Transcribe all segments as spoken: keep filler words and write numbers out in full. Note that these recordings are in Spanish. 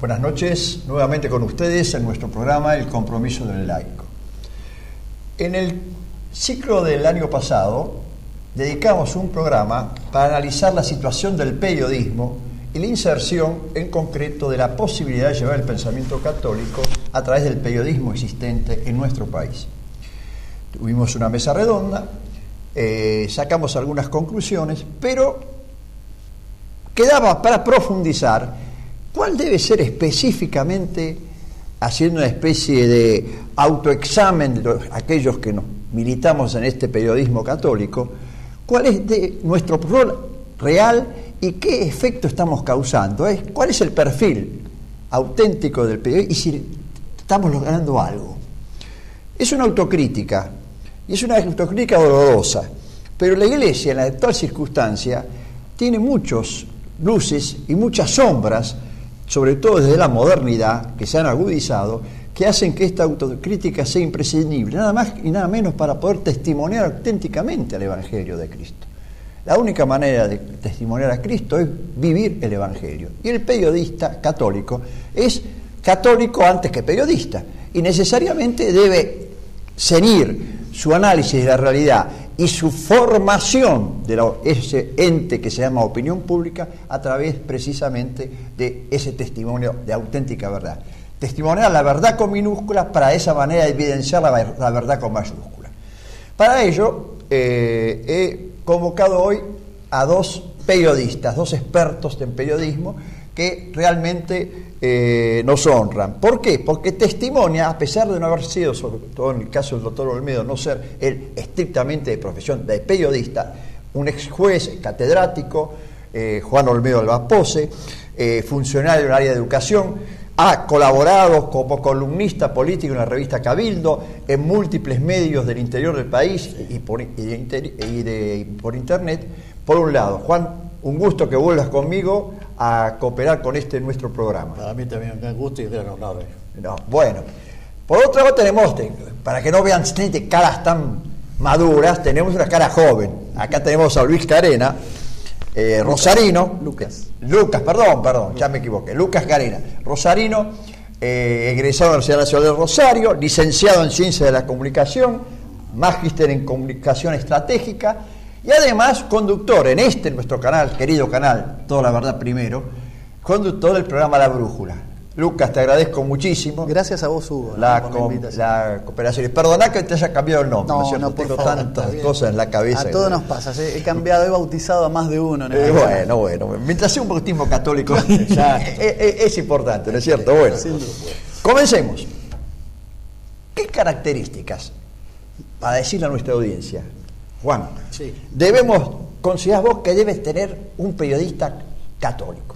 Buenas noches, nuevamente con ustedes en nuestro programa El Compromiso del Laico. En el ciclo del año pasado dedicamos un programa para analizar la situación del periodismo y la inserción en concreto de la posibilidad de llevar el pensamiento católico a través del periodismo existente en nuestro país. Tuvimos una mesa redonda, eh, sacamos algunas conclusiones, pero quedaba para profundizar cuál debe ser específicamente, haciendo una especie de autoexamen de los, aquellos que nos militamos en este periodismo católico, cuál es de nuestro rol real y qué efecto estamos causando, ¿eh? Cuál es el perfil auténtico del periodismo y si estamos logrando algo. Es una autocrítica, y es una autocrítica dolorosa, pero la Iglesia en la actual circunstancia tiene muchos luces y muchas sombras, sobre todo desde la modernidad, que se han agudizado, que hacen que esta autocrítica sea imprescindible, nada más y nada menos para poder testimoniar auténticamente al Evangelio de Cristo. La única manera de testimoniar a Cristo es vivir el Evangelio. Y el periodista católico es católico antes que periodista, y necesariamente debe ceñir su análisis de la realidad y su formación de la, ese ente que se llama opinión pública a través precisamente de ese testimonio de auténtica verdad. Testimoniar la verdad con minúsculas para de esa manera evidenciar la, la verdad con mayúsculas. Para ello eh, he convocado hoy a dos periodistas, dos expertos en periodismo que realmente eh, nos honran. ¿Por qué? Porque testimonia, a pesar de no haber sido, sobre todo en el caso del doctor Olmedo, no ser él estrictamente de profesión de periodista, un ex juez catedrático, eh, Juan Olmedo Albapose, eh, funcionario en el área de educación, ha colaborado como columnista político en la revista Cabildo, en múltiples medios del interior del país y por, y de, y de, y por internet. Por un lado, Juan, un gusto que vuelvas conmigo a cooperar con este nuestro programa. Para mí también un gran gusto y gran honor. No, bueno, por otro lado tenemos, para que no vean caras tan maduras, tenemos una cara joven. Acá tenemos a Luis Carena, eh, Lucas, rosarino. Lucas. Lucas, perdón, perdón, Lucas. Ya me equivoqué. Lucas Carena, rosarino, eh, egresado de la Universidad Nacional de Rosario, licenciado en Ciencias de la Comunicación, magíster en Comunicación Estratégica, y además conductor en este, nuestro canal, querido canal, Toda la Verdad Primero, conductor del programa La Brújula. Lucas, te agradezco muchísimo. Gracias a vos, Hugo. La, ¿no? com, la cooperación. Perdona que te haya cambiado el nombre, no, ¿no es cierto? No, Tengo favor, tantas cosas en la cabeza. A todos nos pasa. He cambiado, he bautizado a más de uno. ¿no? Eh, bueno, bueno. Mientras sea un bautismo católico, es, es, es importante, ¿no es cierto? Bueno, comencemos. ¿Qué características, para decirle a nuestra audiencia, Juan, sí, debemos, considerás vos que debe tener un periodista católico?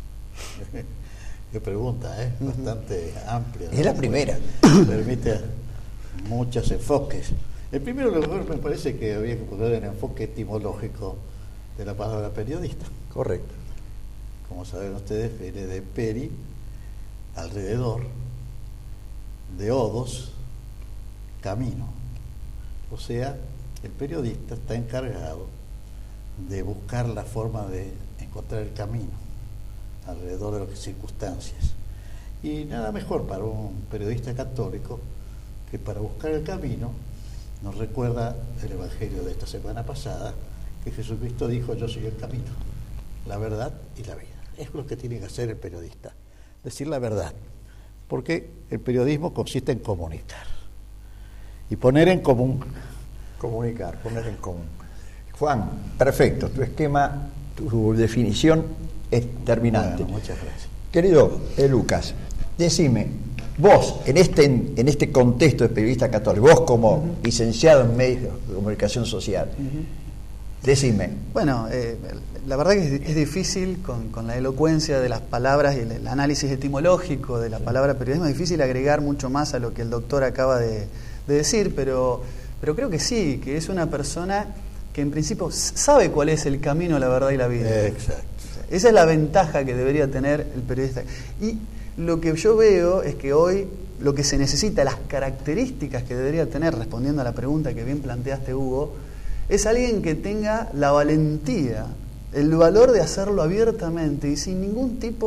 Qué pregunta, ¿eh? Bastante uh-huh. amplia. Es la primera. Permite muchos enfoques. En primer lugar, me parece que había que poner el enfoque etimológico de la palabra periodista. Correcto. Como saben ustedes, viene de peri, alrededor, de odos, camino. O sea, el periodista está encargado de buscar la forma de encontrar el camino alrededor de las circunstancias. Y nada mejor para un periodista católico que para buscar el camino nos recuerda el Evangelio de esta semana pasada, que Jesucristo dijo: yo soy el camino, la verdad y la vida. Es lo que tiene que hacer el periodista, decir la verdad, porque el periodismo consiste en comunicar y poner en común. Comunicar, poner en común. Juan, perfecto, tu esquema, tu definición es terminante. Bueno, muchas gracias. Querido eh, Lucas, decime, vos, en este, en este contexto de periodista católico, vos como uh-huh. licenciado en medios de comunicación social, uh-huh. decime. Bueno, eh, la verdad que es, es difícil, con, con la elocuencia de las palabras y el, el análisis etimológico de la palabra periodismo, es difícil agregar mucho más a lo que el doctor acaba de, de decir, pero, pero creo que sí, que es una persona que en principio sabe cuál es el camino, la verdad y la vida. Exacto. Esa es la ventaja que debería tener el periodista. Y lo que yo veo es que hoy lo que se necesita, las características que debería tener, respondiendo a la pregunta que bien planteaste, Hugo, es alguien que tenga la valentía, el valor de hacerlo abiertamente y sin ningún tipo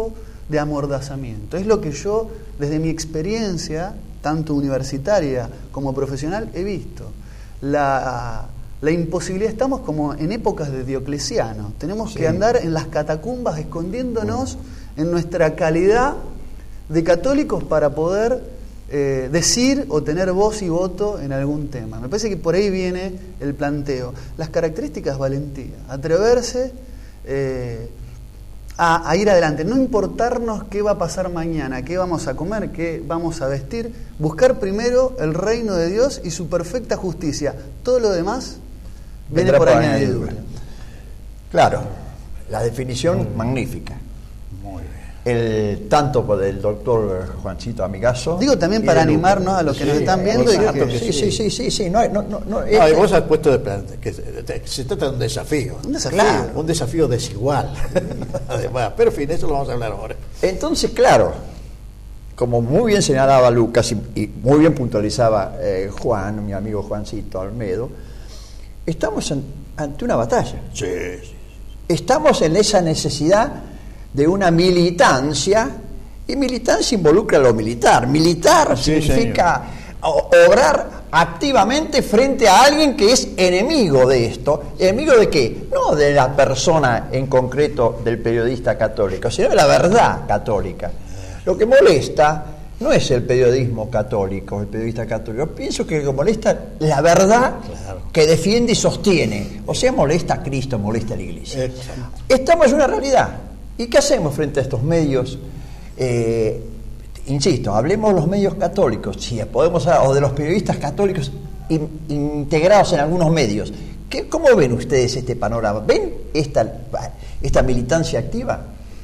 de amordazamiento. Es lo que yo, desde mi experiencia, tanto universitaria como profesional, he visto. La, la imposibilidad, estamos como en épocas de Diocleciano, tenemos sí. que andar en las catacumbas escondiéndonos uh. en nuestra calidad de católicos para poder eh, decir o tener voz y voto en algún tema. Me parece que por ahí viene el planteo. Las características, valentía, atreverse eh, a, a ir adelante, no importarnos qué va a pasar mañana, qué vamos a comer, qué vamos a vestir, buscar primero el reino de Dios y su perfecta justicia. Todo lo demás viene por añadidura. Claro, la definición mm. magnífica. Muy bien. El, tanto por el doctor Juancito Amigazo. Digo también para animarnos a los que sí, nos están viendo. Y que, que sí, sí, sí, sí, sí. No, no, no, no, este... no, vos has puesto de plan, que se, se trata de un desafío. Un desafío. Claro, un desafío desigual. Además, pero en fin, eso lo vamos a hablar ahora. Entonces, claro, como muy bien señalaba Lucas y, y muy bien puntualizaba eh, Juan, mi amigo Juancito Almedo, estamos en, ante una batalla. Sí, sí. Estamos en esa necesidad de una militancia, y militancia involucra lo militar. Militar sí, significa señor. obrar activamente frente a alguien que es enemigo de esto. ¿Enemigo de qué? No de la persona en concreto del periodista católico, sino de la verdad católica. Lo que molesta no es el periodismo católico, el periodista católico. Pienso que lo que molesta es la verdad claro. que defiende y sostiene. O sea, molesta a Cristo, molesta a la Iglesia. Exacto. Estamos en una realidad. ¿Y qué hacemos frente a estos medios? Eh, insisto, hablemos de los medios católicos, si podemos hablar, o de los periodistas católicos in, integrados en algunos medios. ¿Qué, ¿Cómo ven ustedes este panorama? ¿Ven esta, esta militancia activa?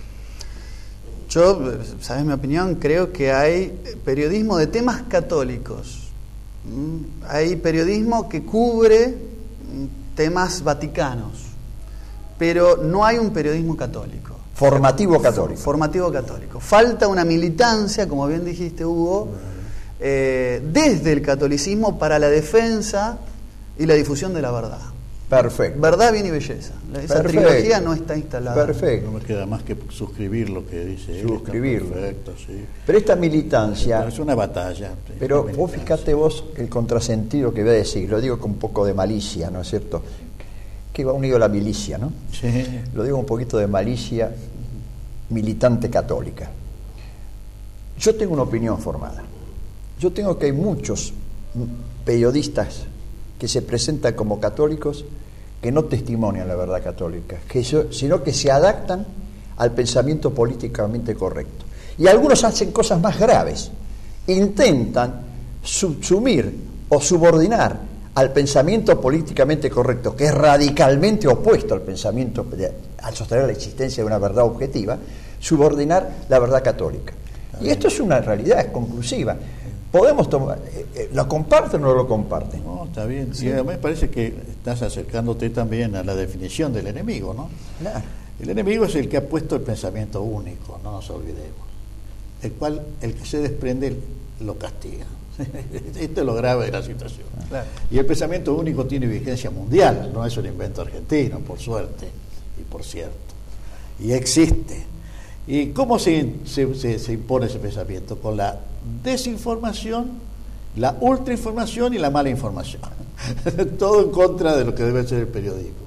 Yo, ¿sabes mi opinión? Creo que hay periodismo de temas católicos. Hay periodismo que cubre temas vaticanos, pero no hay un periodismo católico. Formativo católico. Formativo católico. Falta una militancia, como bien dijiste, Hugo, eh, desde el catolicismo para la defensa y la difusión de la verdad. Perfecto. Verdad, bien y belleza. Esa Perfecto. trilogía no está instalada. Perfecto. No me queda más que suscribir lo que dice él. Suscribirlo. Perfecto, sí. Pero esta militancia... Pero es una batalla. Pero una vos fíjate vos el contrasentido que voy a decir. Lo digo con un poco de malicia, ¿no es cierto? Que va unido a la milicia, ¿no? Sí. Lo digo un poquito de malicia militante católica. Yo tengo una opinión formada. Yo tengo que hay muchos periodistas que se presentan como católicos que no testimonian la verdad católica, que yo, sino que se adaptan al pensamiento políticamente correcto. Y algunos hacen cosas más graves. Intentan subsumir o subordinar al pensamiento políticamente correcto, que es radicalmente opuesto al pensamiento, al sostener la existencia de una verdad objetiva, subordinar la verdad católica. Y esto es una realidad, es conclusiva. Podemos tomar, eh, ¿lo comparten o no lo comparten? No, está bien. Sí. Y a mí me parece que estás acercándote también a la definición del enemigo, ¿no? Claro. El enemigo es el que ha puesto el pensamiento único, no nos olvidemos, el cual el que se desprende lo castiga. Esto es lo grave de la situación. Claro. Y el pensamiento único tiene vigencia mundial, no es un invento argentino, por suerte y por cierto. Y existe. ¿Y cómo se, se, se, se impone ese pensamiento? Con la desinformación, la ultrainformación y la mala información. Todo en contra de lo que debe ser el periodismo.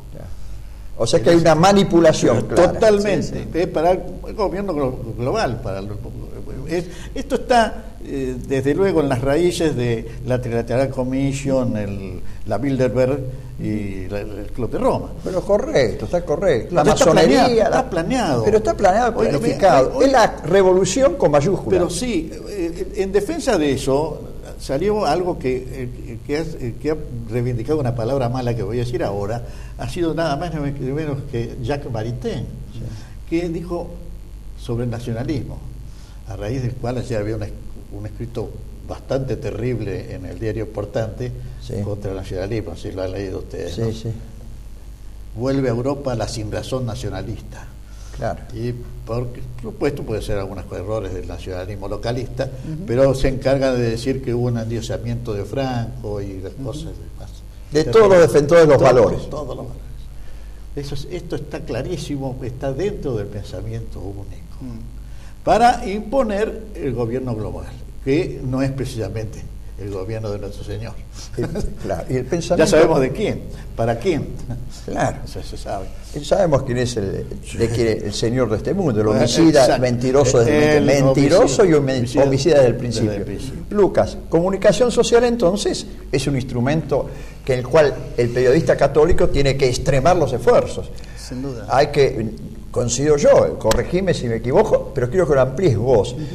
O sea que hay una manipulación clara. Totalmente. Sí, sí. Es para el gobierno global. Para el, es, esto está, eh, desde luego, en las raíces de la Trilateral Commission, el, la Bilderberg y la, el Club de Roma. Pero correcto, está correcto. La masonería. Está, está planeado. Pero está planeado, planificado. Oye, oye, es la revolución con mayúsculas. Pero sí, eh, en defensa de eso, salió algo que, que, has, que ha reivindicado una palabra mala que voy a decir ahora, ha sido nada más ni menos que Jacques Maritain, sí. que dijo sobre el nacionalismo, a raíz del cual ya había un, un escrito bastante terrible en el diario Portante sí. contra el nacionalismo, si lo han leído ustedes. Sí, ¿no? sí. Vuelve a Europa la sinrazón nacionalista. Claro. Y por supuesto puede ser algunos errores del nacionalismo localista, uh-huh. pero se encarga de decir que hubo un endiosamiento de Franco y las uh-huh. cosas demás. De todos los defensores de los todos, valores. Todos los valores. Eso es, esto está clarísimo, está dentro del pensamiento único. Uh-huh. para imponer el gobierno global, que no es precisamente el gobierno de nuestro Señor. Claro, y el pensamiento, ya sabemos de quién, para quién. Claro. Eso se sabe. Sabemos quién es el, de quién, el señor de este mundo, el Bueno, homicida, exacto. mentiroso, desde El mentiroso homicida, y homicida, homicida homicida desde el principio. desde el principio. Lucas, comunicación social entonces es un instrumento que en el cual el periodista católico tiene que extremar los esfuerzos. Sin duda. Hay que, considero yo, corregime si me equivoco, pero quiero que lo amplíes vos. Uh-huh.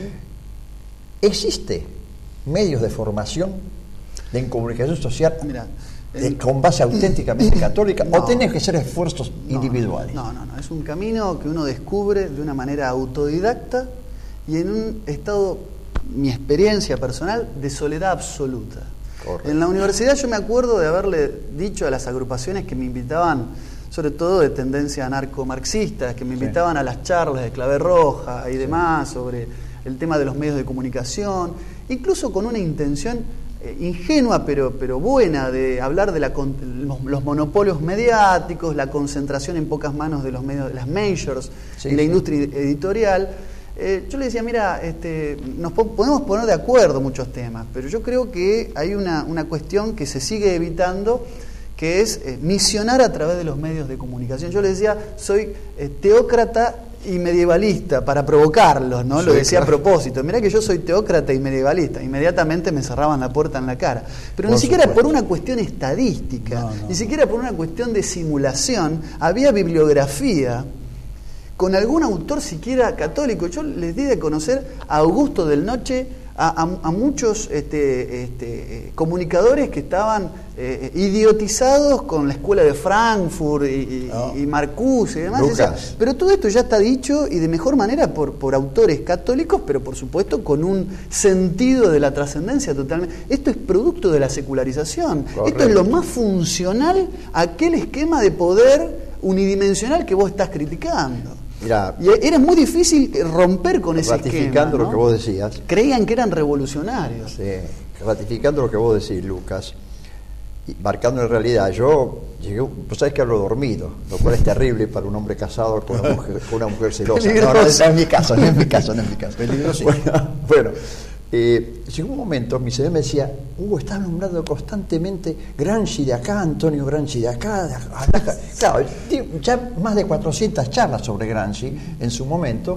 ¿Existe medios de formación de comunicación social Mira, de, el, con base auténticamente católica no, o tenés que ser esfuerzos no, individuales? No, no, no, es un camino que uno descubre de una manera autodidacta y en un estado, mi experiencia personal, de soledad absoluta. Correcto. En la universidad yo me acuerdo de haberle dicho a las agrupaciones que me invitaban, sobre todo de tendencia anarco-marxistas, que me invitaban sí. a las charlas de Clave Roja y demás sobre el tema de los medios de comunicación, incluso con una intención eh, ingenua pero, pero buena de hablar de la, los, los monopolios mediáticos, la concentración en pocas manos de los medios, de las majors sí, y la sí. industria editorial. Eh, yo le decía, mira, este, nos po podemos poner de acuerdo muchos temas, pero yo creo que hay una, una cuestión que se sigue evitando, que es eh, misionar a través de los medios de comunicación. Yo le decía, soy eh, teócrata y medievalista, para provocarlos, ¿no? Sí, lo decía claro. a propósito. Mirá que yo soy teócrata y medievalista. Inmediatamente me cerraban la puerta en la cara. Pero por ni siquiera supuesto. por una cuestión estadística, no, no, ni siquiera por una cuestión de simulación, había bibliografía con algún autor siquiera católico. Yo les di de conocer a Augusto del Noche, a, a, a muchos este, este, eh, comunicadores que estaban eh, idiotizados con la escuela de Frankfurt y, y, oh. y Marcuse y demás. Decía, pero todo esto ya está dicho y de mejor manera por, por autores católicos, pero por supuesto con un sentido de la trascendencia totalmente. Esto es producto de la secularización. Correcto. Esto es lo más funcional a aquel esquema de poder unidimensional que vos estás criticando. Mirá, y era muy difícil romper con ese esquema. Ratificando ¿no? lo que vos decías. Creían que eran revolucionarios. Sí, ratificando lo que vos decís, Lucas, y marcando en realidad, yo llegué, vos sabés que hablo dormido, lo cual es terrible para un hombre casado con una mujer, con una mujer celosa. No, no, no es mi caso, no es mi caso, no es mi caso. Peligroso. Bueno, bueno eh, llegó un momento, mi señor me decía, Hugo, estás nombrando constantemente Gramsci de acá, Antonio Gramsci de acá, de acá. Claro, ya más de cuatrocientas charlas sobre Gramsci en su momento,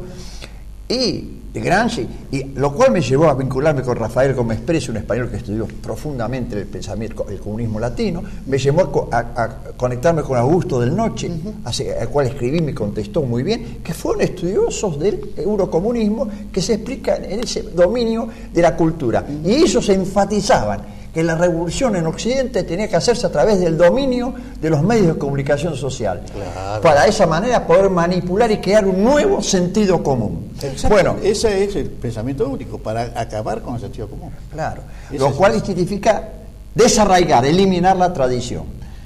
y de Gramsci, y lo cual me llevó a vincularme con Rafael Gómez Pérez, un español que estudió profundamente el pensamiento, el comunismo latino, me llevó a, a, a conectarme con Augusto del Noche, uh-huh. al cual escribí, me contestó muy bien, que fueron estudiosos del eurocomunismo que se explica en ese dominio de la cultura. Uh-huh. Y ellos enfatizaban que la revolución en Occidente tenía que hacerse a través del dominio de los medios de comunicación social, claro. para de esa manera poder manipular y crear un nuevo sentido común. Exacto. Bueno, ese es el pensamiento único, para acabar con el sentido común. Claro, ese lo cual significa desarraigar, eliminar la tradición.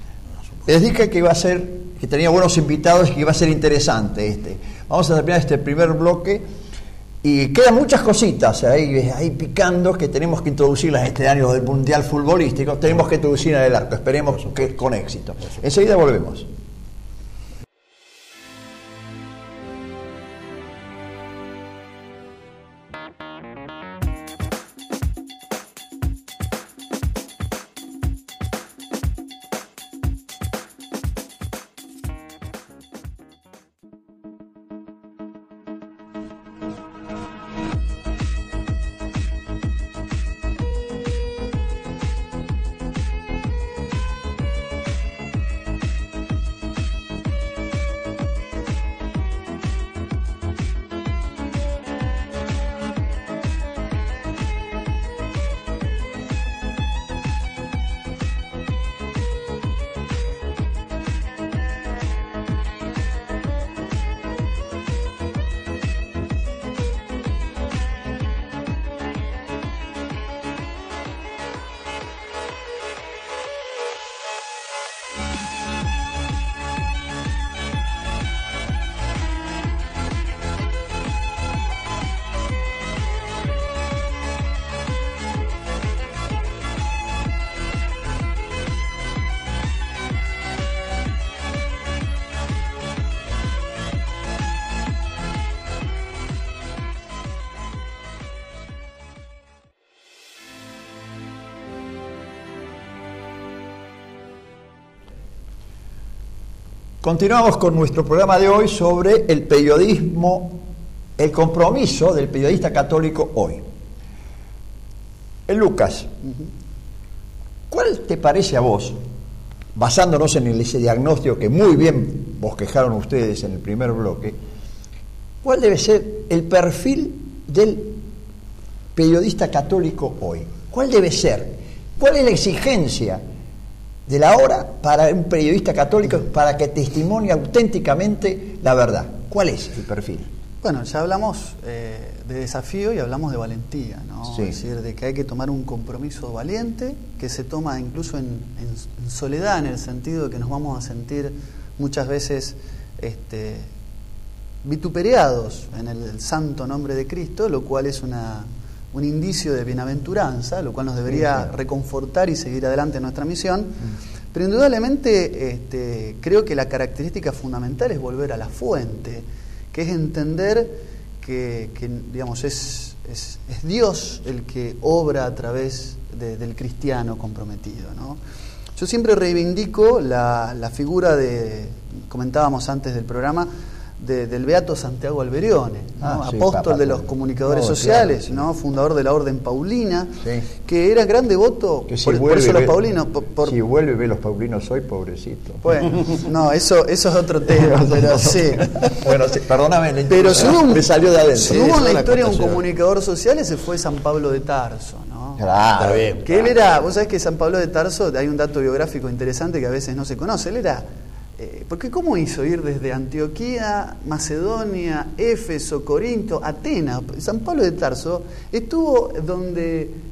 Les dije que iba a ser, que tenía buenos invitados y que iba a ser interesante este. Vamos a terminar este primer bloque. Y quedan muchas cositas ahí, ahí picando que tenemos que introducirlas este año del Mundial Futbolístico, tenemos que introducir en el arco, esperemos que con éxito. Enseguida volvemos. Continuamos con nuestro programa de hoy sobre el periodismo, el compromiso del periodista católico hoy. Eh, Lucas, ¿cuál te parece a vos, basándonos en ese diagnóstico que muy bien bosquejaron ustedes en el primer bloque, cuál debe ser el perfil del periodista católico hoy? ¿Cuál debe ser? ¿Cuál es la exigencia de la hora para un periodista católico para que testimonie auténticamente la verdad? ¿Cuál es el perfil? Bueno, ya hablamos eh, de desafío y hablamos de valentía, ¿no? Sí. Es decir, de que hay que tomar un compromiso valiente, que se toma incluso en, en, en soledad, en el sentido de que nos vamos a sentir muchas veces este, vituperados en el, el santo nombre de Cristo, lo cual es una, un indicio de bienaventuranza, lo cual nos debería sí, sí. reconfortar y seguir adelante en nuestra misión. Mm. Pero indudablemente este, creo que la característica fundamental es volver a la fuente, que es entender que, que digamos, es, es, es Dios el que obra a través de, del cristiano comprometido, ¿no? Yo siempre reivindico la, la figura de, comentábamos antes del programa, de, del beato Santiago Alberione, ¿no? ah, sí, apóstol papá, de los comunicadores no, sociales, sí. ¿no? Fundador de la Orden Paulina, sí. que era gran devoto, que si por, por eso ve, los paulinos... Por, por... Si vuelve y ve los paulinos hoy, pobrecito. Bueno, no, eso, eso es otro tema, pero sí. Bueno, sí, perdóname, pero si hubo un, me salió de adentro. Si hubo en la historia un comunicador social, ese fue San Pablo de Tarso, ¿no? Claro, está bien. Que él era, vos sabés que San Pablo de Tarso, hay un dato biográfico interesante que a veces no se conoce, él era... Eh, porque ¿cómo hizo ir desde Antioquía, Macedonia, Éfeso, Corinto, Atenas? San Pablo de Tarso estuvo donde, eh,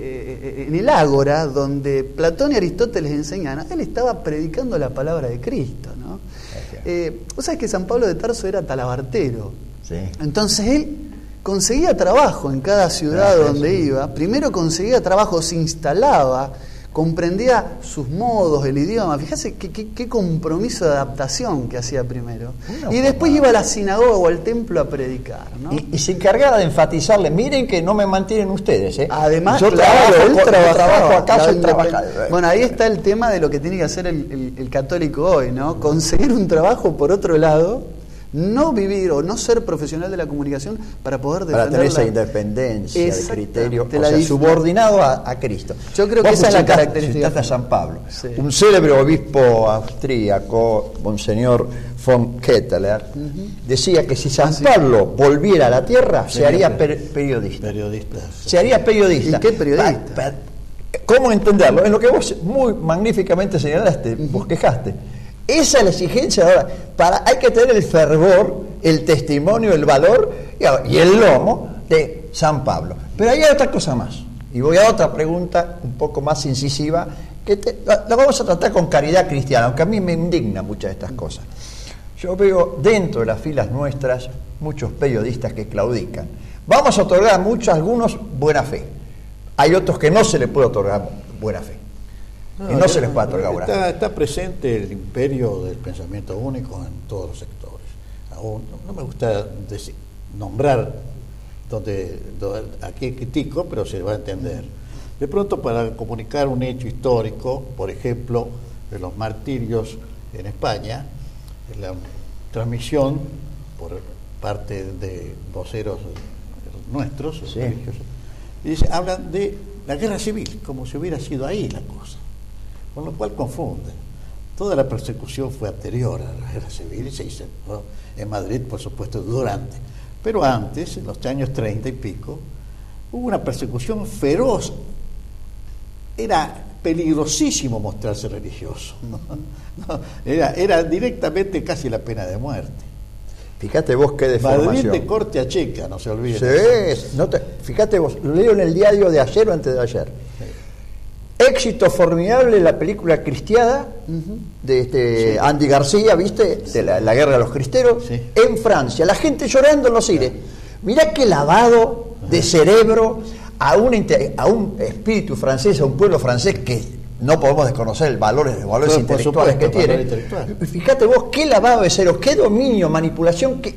eh, en el Ágora, donde Platón y Aristóteles enseñaban, él estaba predicando la palabra de Cristo, ¿no? Eh, vos sabés que San Pablo de Tarso era talabartero, sí. Entonces él conseguía trabajo en cada ciudad Gracias, donde sí. iba, primero conseguía trabajo, se instalaba, comprendía sus modos, el idioma. Fíjate qué, qué, qué compromiso de adaptación que hacía primero. No, y después no. iba a la sinagoga o al templo a predicar, ¿no? Y, y se encargaba de enfatizarle, miren que no me mantienen ustedes, ¿eh? Además, yo claro, trabajo, él trabajaba, trabajo acá, claro, yo trabajo. Bueno, ahí está el tema de lo que tiene que hacer el, el, el católico hoy, ¿no? Conseguir un trabajo por otro lado, no vivir o no ser profesional de la comunicación para poder defender para tener esa la... independencia de criterio, o la sea, dif... subordinado a, a Cristo. Yo creo que Vos esa es la citaste, característica. Citaste a San Pablo, sí. Un célebre obispo austríaco, Monseñor von Ketteler, uh-huh. decía que si San ah, Pablo sí. volviera a la tierra, sí, se haría per periodista. Periodista. Se haría periodista. ¿Y qué periodista? Pa, pa, ¿Cómo entenderlo? En lo que vos muy magníficamente señalaste, uh-huh. bosquejaste. Esa es la exigencia ahora. Para, hay que tener el fervor, el testimonio, el valor y el lomo de San Pablo. Pero hay otra cosa más. Y voy a otra pregunta un poco más incisiva, que te, la, la vamos a tratar con caridad cristiana, aunque a mí me indigna muchas de estas cosas. Yo veo dentro de las filas nuestras muchos periodistas que claudican. Vamos a otorgar a muchos, algunos, buena fe. Hay otros que no se les puede otorgar buena fe. No, y no se les puede otorgar buena está, fe. Está presente el imperio del pensamiento único en todos los sectores. Aún, no, no me gusta decir, nombrar donde, donde aquí critico, pero se va a entender. De pronto, para comunicar un hecho histórico, por ejemplo, de los martirios en España, en la transmisión por parte de voceros nuestros, sí. religiosos, y dice, hablan de la guerra civil, como si hubiera sido ahí la cosa, con lo cual confunden. Toda la persecución fue anterior a la guerra civil y se hizo, ¿no? En Madrid, por supuesto, durante. Pero antes, en los años treinta y pico, hubo una persecución feroz. Era peligrosísimo mostrarse religioso. No, era, era directamente casi la pena de muerte. Fíjate vos qué deformación. Madrid de corte a Checa, no se olviden. Sí, no te, fíjate vos, lo leo en el diario de ayer o antes de ayer. Sí. Éxito formidable la película Cristiada, uh-huh. de este sí. Andy García, ¿viste? De la, la guerra de los cristeros, sí. en Francia. La gente llorando en los cines. Sí. Mirá qué lavado de cerebro a un, a un espíritu francés, a un pueblo francés que no podemos desconocer el valor, los valores Pero, intelectuales supuesto, que tiene. Fíjate vos qué lavado de cerebro, qué dominio, manipulación, qué,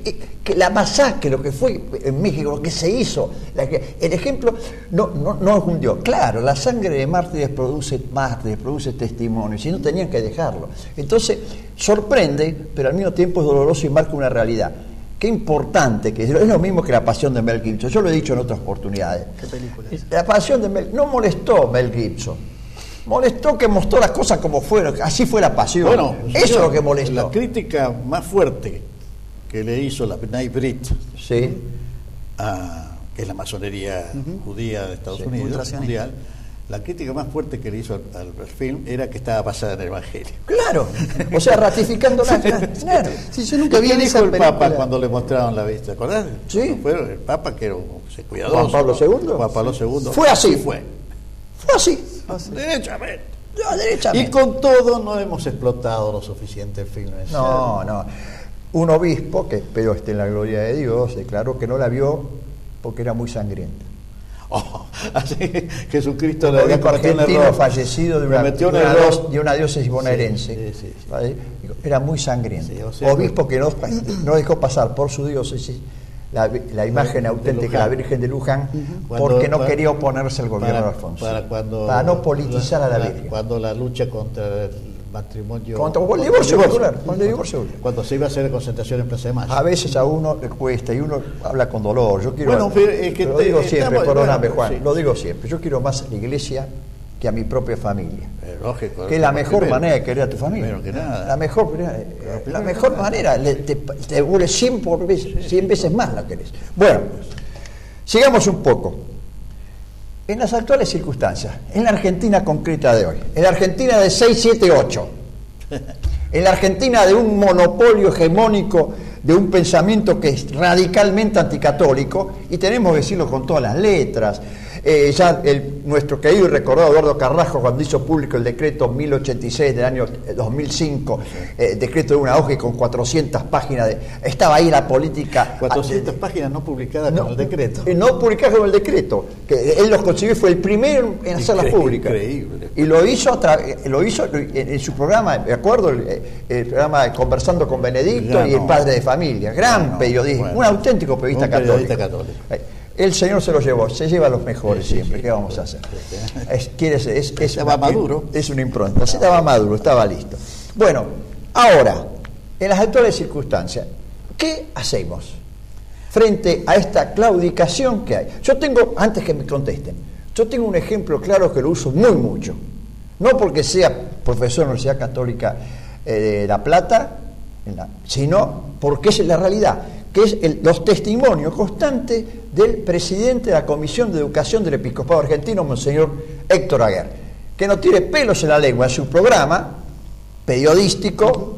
que la masacre, lo que fue en México, lo que se hizo, la que, el ejemplo no, no, no hundió. Claro, la sangre de mártires produce mártires, produce testimonios, y no tenían que dejarlo. Entonces, sorprende, pero al mismo tiempo es doloroso y marca una realidad. Qué importante que es, es lo mismo que La Pasión de Mel Gibson. Yo lo he dicho en otras oportunidades. ¿Qué película es? La Pasión de Mel no molestó Mel Gibson. Molestó que mostró las cosas como fueron. Así fue La Pasión. Bueno, eso es lo que molestó. La crítica más fuerte que le hizo la B'nai B'rith, sí, a, que es la masonería uh-huh. judía de Estados sí, Unidos, mundial, la crítica más fuerte que le hizo al, al film era que estaba basada en el Evangelio. Claro, o sea, ratificando la... Claro. Sí, yo nunca vi ¿Qué dijo el película? Papa cuando le mostraron la vista? ¿Te acordás? Sí. Fue el Papa que era un cuidadoso. Juan Pablo segundo. Juan Pablo segundo. Fue así. Sí fue. Fue así. así. Derechamente. No, derechamente. Y con todo no hemos explotado lo suficiente el film. No, no. Un obispo, que espero esté en la gloria de Dios, declaró que no la vio porque era muy sangrienta. Oh, así Jesucristo le había cometido un error fallecido de una, de una, error, de una diócesis bonaerense. Sí, sí, sí, ¿vale? Era muy sangriento. Sí, o sea, obispo que no, no dejó pasar por su diócesis la, la imagen de, auténtica de la Virgen de Luján, uh-huh. porque cuando, no quería oponerse al gobierno para, de Alfonso. Para, cuando, para no politizar la, a la, la Virgen. Cuando la lucha contra el matrimonio... Contra el divorcio popular. Cuando, divorcio, cuando se iba a hacer concentración en Plaza de Mayo. A veces a uno le cuesta y uno habla con dolor. Yo quiero... Bueno, pero es que lo digo siempre, estamos, perdóname, bueno, Juan, sí. lo digo siempre. Yo quiero más a la iglesia que a mi propia familia. Eh, lógico, que es la mejor primero, manera de querer a tu familia. Primero que nada. La mejor, eh, la mejor manera, le, te, te devuelve cien, por veces, cien veces más la querés. Bueno, sigamos un poco. En las actuales circunstancias, en la Argentina concreta de hoy, en la Argentina de seis, siete, ocho, en la Argentina de un monopolio hegemónico de un pensamiento que es radicalmente anticatólico, y tenemos que decirlo con todas las letras. Eh, ya el, nuestro querido y recordado Eduardo Carrasco, cuando hizo público el decreto mil ochenta y seis del año dos mil cinco, eh, decreto de una hoja y con cuatrocientas páginas, de, estaba ahí la política... cuatrocientas eh, páginas no publicadas no, con el decreto. Eh, no publicadas con el decreto, que él los consiguió, fue el primero en hacerlas públicas. Increíble. Y lo hizo, a tra- lo hizo en, en su programa, me acuerdo, el, el programa Conversando con Benedicto ya, y no. El Padre de Familia, gran no, periodista, bueno, un auténtico periodista un católico. Periodista católico. Eh, El Señor se lo llevó, se lleva a los mejores sí, sí, siempre, sí, ¿qué vamos a hacer? Es, quiere, es, es, estaba una, maduro. Es una impronta, sí, estaba maduro, estaba listo. Bueno, ahora, en las actuales circunstancias, ¿qué hacemos frente a esta claudicación que hay? Yo tengo, antes que me contesten, yo tengo un ejemplo claro que lo uso muy mucho, no porque sea profesor de la Universidad Católica eh, de La Plata, la, sino porque es la realidad, que es el, los testimonios constantes del presidente de la Comisión de Educación del Episcopado Argentino, Monseñor Héctor Aguer, que no tiene pelos en la lengua en su programa periodístico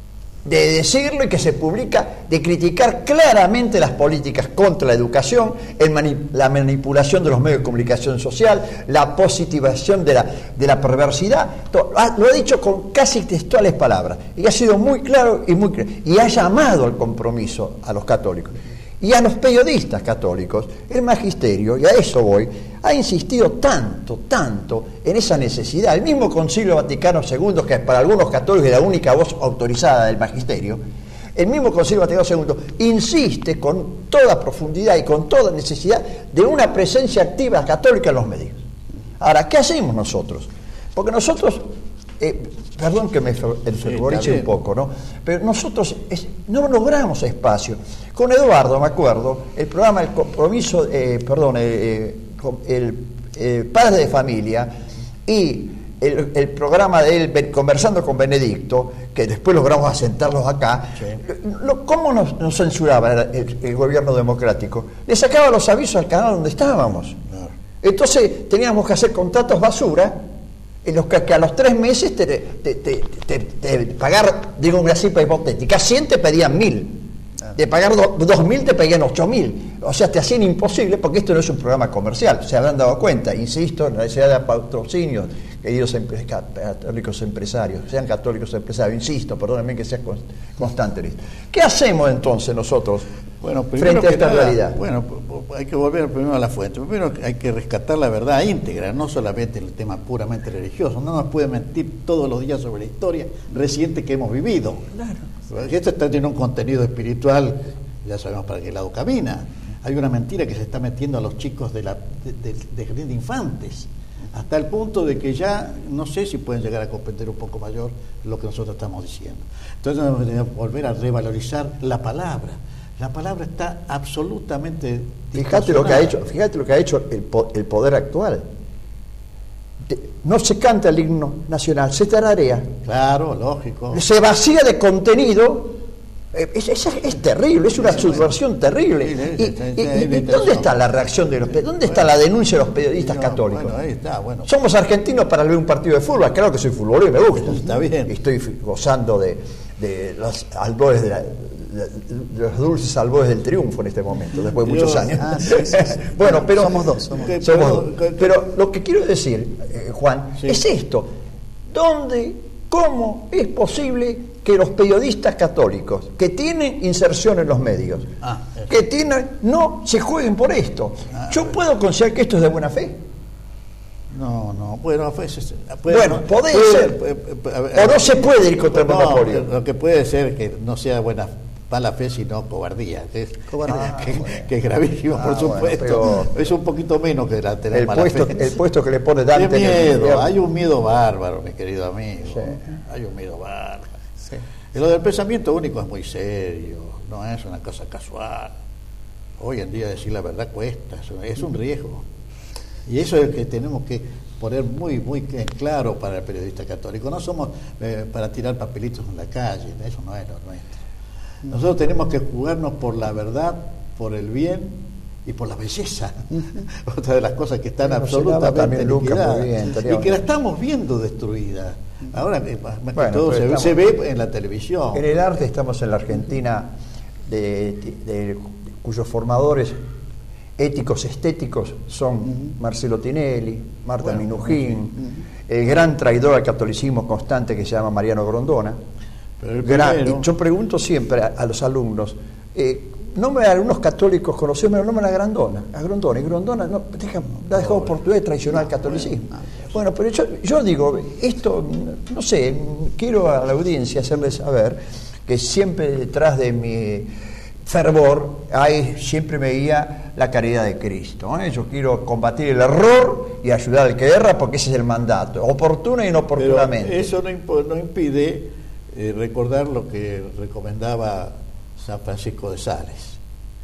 de decirlo y que se publica, de criticar claramente las políticas contra la educación, el mani- la manipulación de los medios de comunicación social, la positivación de la, de la perversidad. Todo, lo ha dicho con casi textuales palabras y ha sido muy claro y muy claro, y ha llamado al compromiso a los católicos y a los periodistas católicos. El magisterio, y a eso voy, ha insistido tanto, tanto en esa necesidad. El mismo Concilio Vaticano segundo, que para algunos católicos es la única voz autorizada del magisterio, el mismo Concilio Vaticano segundo insiste con toda profundidad y con toda necesidad de una presencia activa católica en los medios. Ahora, ¿qué hacemos nosotros? Porque nosotros, eh, perdón que me enfervorice sí, un poco, ¿no? Pero nosotros es, no logramos espacio. Con Eduardo, me acuerdo, el programa El Compromiso, eh, perdón, eh, el eh, Padre de Familia y el, el programa de él, Conversando con Benedicto, que después logramos asentarlos acá, sí. lo, ¿cómo nos, nos censuraba el, el, el gobierno democrático? Le sacaba los avisos al canal donde estábamos. No. Entonces teníamos que hacer contratos basura, en los que, que a los tres meses te, te, te, te, te pagar, digo una cifra hipotética, cien te pedían mil. De pagar dos mil te pedían ocho mil. O sea, te hacían imposible, porque esto no es un programa comercial, se habrán dado cuenta, insisto, en la necesidad de patrocinio, queridos empre- católicos empresarios, sean católicos empresarios, insisto, perdónenme que sea constante. ¿Qué hacemos entonces nosotros bueno, frente a esta nada, realidad? Bueno, hay que volver primero a la fuente. Primero hay que rescatar la verdad íntegra, no solamente el tema puramente religioso. No nos puede mentir todos los días sobre la historia reciente que hemos vivido. Claro. Esto está teniendo un contenido espiritual ya sabemos para qué lado camina. Hay una mentira que se está metiendo a los chicos de, la, de, de, de jardín de infantes, hasta el punto de que ya no sé si pueden llegar a comprender un poco mayor lo que nosotros estamos diciendo. Entonces tenemos que volver a revalorizar la palabra. La palabra está absolutamente fíjate lo que ha hecho, fíjate lo que ha hecho el, el poder actual. No se canta el himno nacional, se tararea. Claro, lógico. Se vacía de contenido. Es, es, es terrible, es una subversión terrible. ¿Y, y, y, y dónde está la reacción de los periodistas? ¿Dónde está la denuncia de los periodistas católicos? Bueno, ahí está, bueno. Somos argentinos para ver un partido de fútbol. Claro que soy futbolero y me gusta. Está bien. Y estoy gozando de, de los albores de, la, de, de los dulces albores del triunfo en este momento, después de muchos años. Ah, sí, sí, sí. Bueno, pero somos dos. Somos, somos pero, dos. Pero lo que quiero decir, eh, Juan, sí. es esto. ¿Dónde, cómo es posible que los periodistas católicos que tienen inserción en los medios, ah, que tienen, no se jueguen por esto? Ah, Yo puedo considerar que esto es de buena fe. No, no, bueno, pues, puede, bueno, puede, puede ser, puede, puede, o no se puede ir contra el no, monopolio. Lo que puede ser que no sea buena mala fe, sino cobardía, que es, cobardía. que, Ah, que es gravísimo, ah, por supuesto. Bueno, es un poquito menos que la tener el mala puesto, fe. El puesto que le pone Dante. Qué miedo, hay un miedo bárbaro, mi querido amigo. Sí. Hay un miedo bárbaro. Sí. Y lo del pensamiento único es muy serio, no es una cosa casual. Hoy en día decir la verdad cuesta, es un riesgo. Y eso es lo que tenemos que poner muy, muy claro para el periodista católico. No somos eh, para tirar papelitos en la calle, eso no es lo nuestro. Nosotros tenemos que jugarnos por la verdad, por el bien y por la belleza. Otra de las cosas que están bueno, absolutamente liquidadas y que la estamos viendo destruida. Ahora, más bueno, que todo, se, estamos, se ve en la televisión. En el arte estamos en la Argentina, de, de, de, cuyos formadores éticos, estéticos son uh-huh. Marcelo Tinelli, Marta bueno, Minujín, uh-huh. el gran traidor al catolicismo constante que se llama Mariano Grondona. Pero el gran, primero, yo pregunto siempre a, a los alumnos, eh, nombren a algunos católicos conocidos, me lo nombran a Grondona, a Grondona, y Grondona no, deja, la dejó oportunidad de traicionar al catolicismo. Bueno, pero yo, yo digo, esto, no sé, quiero a la audiencia hacerles saber que siempre detrás de mi fervor hay, siempre me guía la caridad de Cristo, ¿eh? Yo quiero combatir el error y ayudar al que erra porque ese es el mandato, oportuna e inoportunamente. Pero eso no, imp- no impide eh, recordar lo que recomendaba San Francisco de Sales,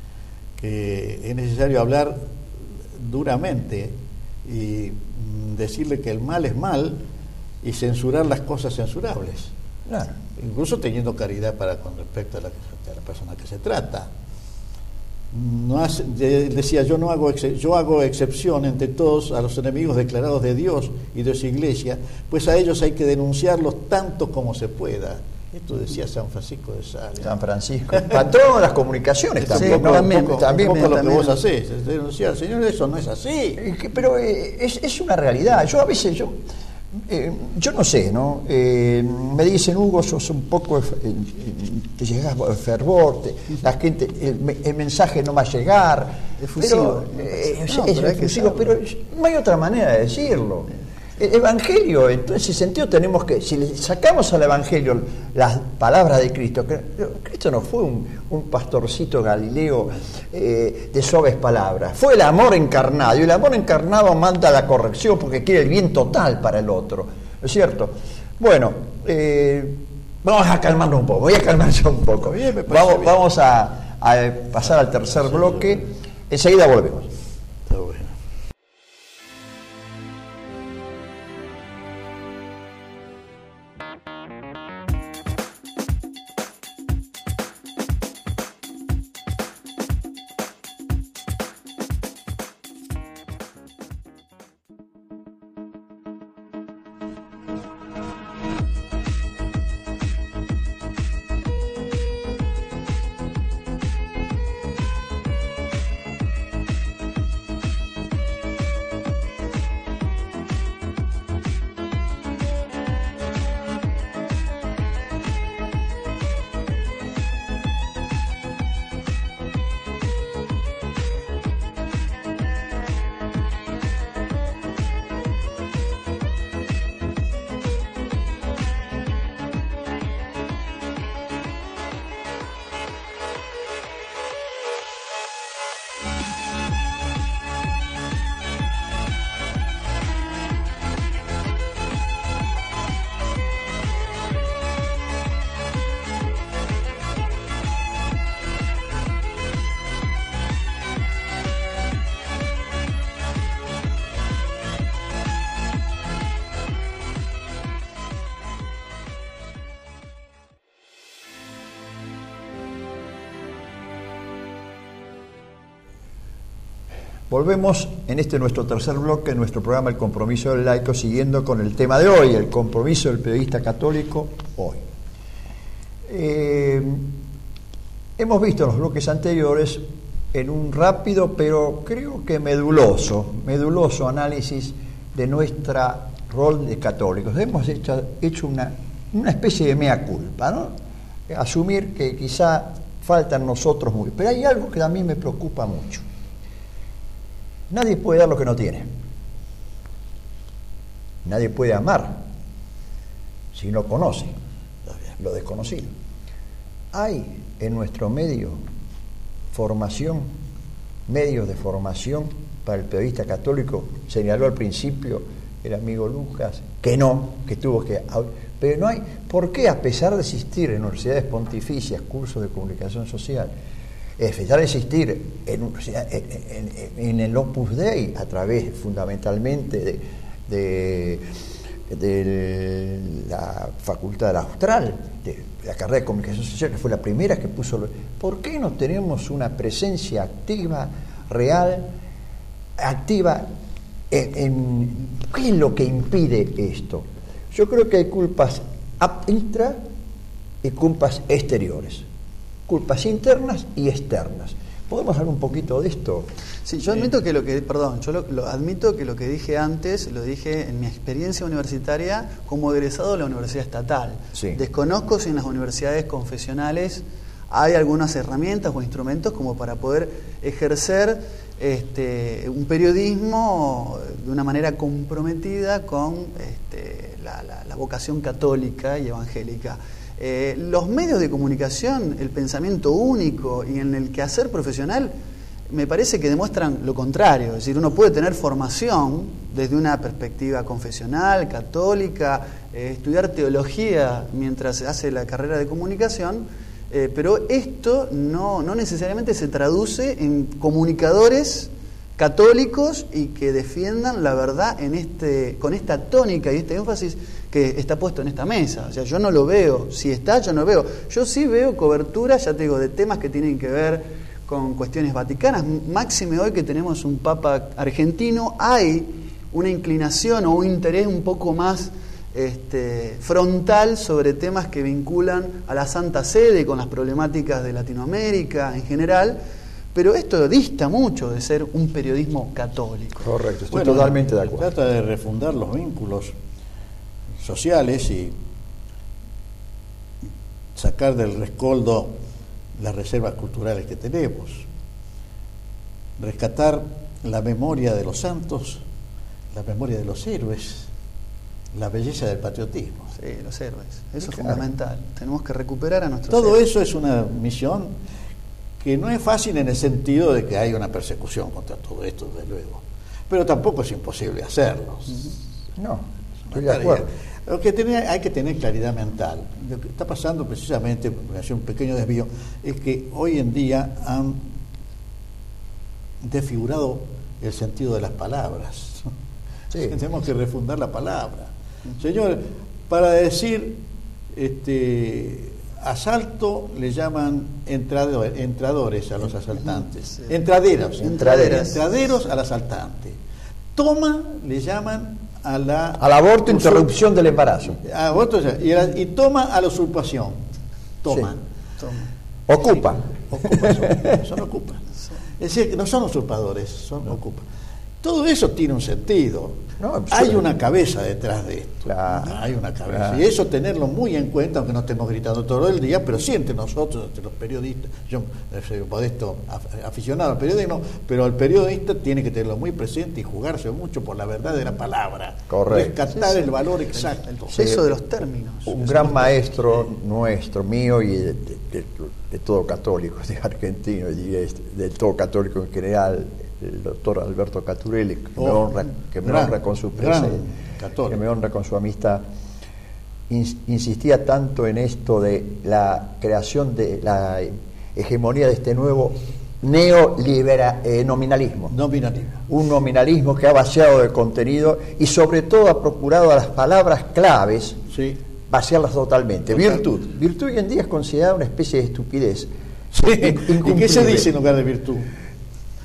que es necesario hablar duramente y mm, decirle que el mal es mal y censurar las cosas censurables. Claro. Incluso teniendo caridad para con respecto a la, a la persona que se trata. No hace, decía, yo no hago yo hago excepción entre todos a los enemigos declarados de Dios y de su iglesia, pues a ellos hay que denunciarlos tanto como se pueda. Esto decía San Francisco de Sales. San Francisco, patrón de las comunicaciones también. Sí, ¿no? También, un poco, también, un poco también. Lo que vos hacés, es denunciar. Señor, eso no es así. Pero eh, es, es una realidad. Yo a veces, yo eh, yo no sé, ¿no? Eh, me dicen, Hugo, sos un poco, eh, te llegas por fervor, te, la gente, el, el mensaje no va a llegar. Efusivo. Pero, eh, no, es pero, efusivo, pero no hay otra manera de decirlo. El Evangelio, en ese sentido tenemos que, si le sacamos al Evangelio las palabras de Cristo, Cristo no fue un, un pastorcito galileo eh, de suaves palabras, fue el amor encarnado, y el amor encarnado manda la corrección porque quiere el bien total para el otro, ¿no es cierto? Bueno, eh, vamos a calmarnos un poco, voy a calmar yo un poco, bien, vamos, vamos a, a pasar al tercer bloque, enseguida volvemos. Volvemos en este nuestro tercer bloque, en nuestro programa El Compromiso del Laico, siguiendo con el tema de hoy, el compromiso del periodista católico hoy. Eh, hemos visto en los bloques anteriores, en un rápido pero creo que meduloso, meduloso análisis de nuestro rol de católicos. Hemos hecho, hecho una, una especie de mea culpa, ¿no? Asumir que quizá faltan nosotros muy... Pero hay algo que a mí me preocupa mucho. Nadie puede dar lo que no tiene. Nadie puede amar si no conoce lo desconocido. Hay en nuestro medio formación, medios de formación para el periodista católico. Señaló al principio el amigo Lucas que no, que tuvo que... Pero no hay... ¿Por qué, a pesar de existir en universidades pontificias cursos de comunicación social, a pesar de existir en, en, en, en el Opus Dei, a través fundamentalmente de, de, de la Facultad Austral, de la carrera de comunicación social, que fue la primera que puso... ¿Por qué no tenemos una presencia activa, real, activa en, en... ¿Qué es lo que impide esto? Yo creo que hay culpas intra y culpas exteriores, culpas internas y externas. ¿Podemos hablar un poquito de esto? Sí, yo admito que lo que, perdón, yo lo, lo admito que lo que dije antes, lo dije en mi experiencia universitaria como egresado de la Universidad Estatal. Sí. Desconozco si en las universidades confesionales hay algunas herramientas o instrumentos como para poder ejercer este, un periodismo de una manera comprometida con este, la, la, la vocación católica y evangélica. Eh, los medios de comunicación, el pensamiento único y en el quehacer profesional, me parece que demuestran lo contrario. Es decir, uno puede tener formación desde una perspectiva confesional, católica, eh, estudiar teología mientras hace la carrera de comunicación, eh, pero esto no, no necesariamente se traduce en comunicadores católicos y que defiendan la verdad en este, con esta tónica y este énfasis que está puesto en esta mesa. O sea, yo no lo veo. Si está, yo no lo veo. Yo sí veo cobertura, ya te digo, de temas que tienen que ver con cuestiones vaticanas. Máxime hoy que tenemos un Papa argentino, hay una inclinación o un interés un poco más este, frontal sobre temas que vinculan a la Santa Sede con las problemáticas de Latinoamérica en general. Pero esto dista mucho de ser un periodismo católico. Correcto, estoy bueno, totalmente de acuerdo. Trata de refundar los vínculos sociales y sacar del rescoldo las reservas culturales que tenemos, rescatar la memoria de los santos, la memoria de los héroes, la belleza del patriotismo. Sí, los héroes, eso es claro. Fundamental. Tenemos que recuperar a nuestros Todo héroes. Eso es una misión que no es fácil en el sentido de que hay una persecución contra todo esto, desde luego, pero tampoco es imposible hacerlo. No, estoy de acuerdo. Lo que tiene, hay que tener claridad mental. Lo que está pasando precisamente, por hacer un pequeño desvío, es que hoy en día han desfigurado el sentido de las palabras. Sí. Tenemos que refundar la palabra. Señor, para decir este, asalto le llaman entrador, entradores a los asaltantes. Sí. Entraderos. Entraderas. Entraderos al asaltante. Toma le llaman a la al aborto, interrupción del embarazo. Aborto, y, la, y toma a la usurpación. Toma. Sí. Toma. Ocupa. Sí, ocupa son, son ocupa. Es decir, que no son usurpadores, son no. ocupa. Todo eso tiene un sentido. No, hay una cabeza detrás de esto. Claro, hay una cabeza. Claro. Y eso tenerlo muy en cuenta, aunque no estemos gritando todo el día, pero sí entre nosotros, entre los periodistas. Yo soy un modesto aficionado al periodismo, pero el periodista tiene que tenerlo muy presente y jugarse mucho por la verdad de la palabra. Correcto. Rescatar sí, sí. el valor exacto. El proceso de los términos. Un gran maestro nuestro, mío y de, de, de, de todo católico, de argentino, y de, de todo católico en general, el doctor Alberto Caturelli, que oh, me honra, que me gran, honra con su presencia, que me honra con su amistad, in, insistía tanto en esto de la creación de la hegemonía de este nuevo neolibera, eh, nominalismo. Nominalismo. Un nominalismo que ha vaciado de contenido y sobre todo ha procurado a las palabras claves sí. vaciarlas totalmente. Total. Virtud. Virtud hoy en día es considerada una especie de estupidez. Sí. ¿Y qué se dice en lugar de virtud?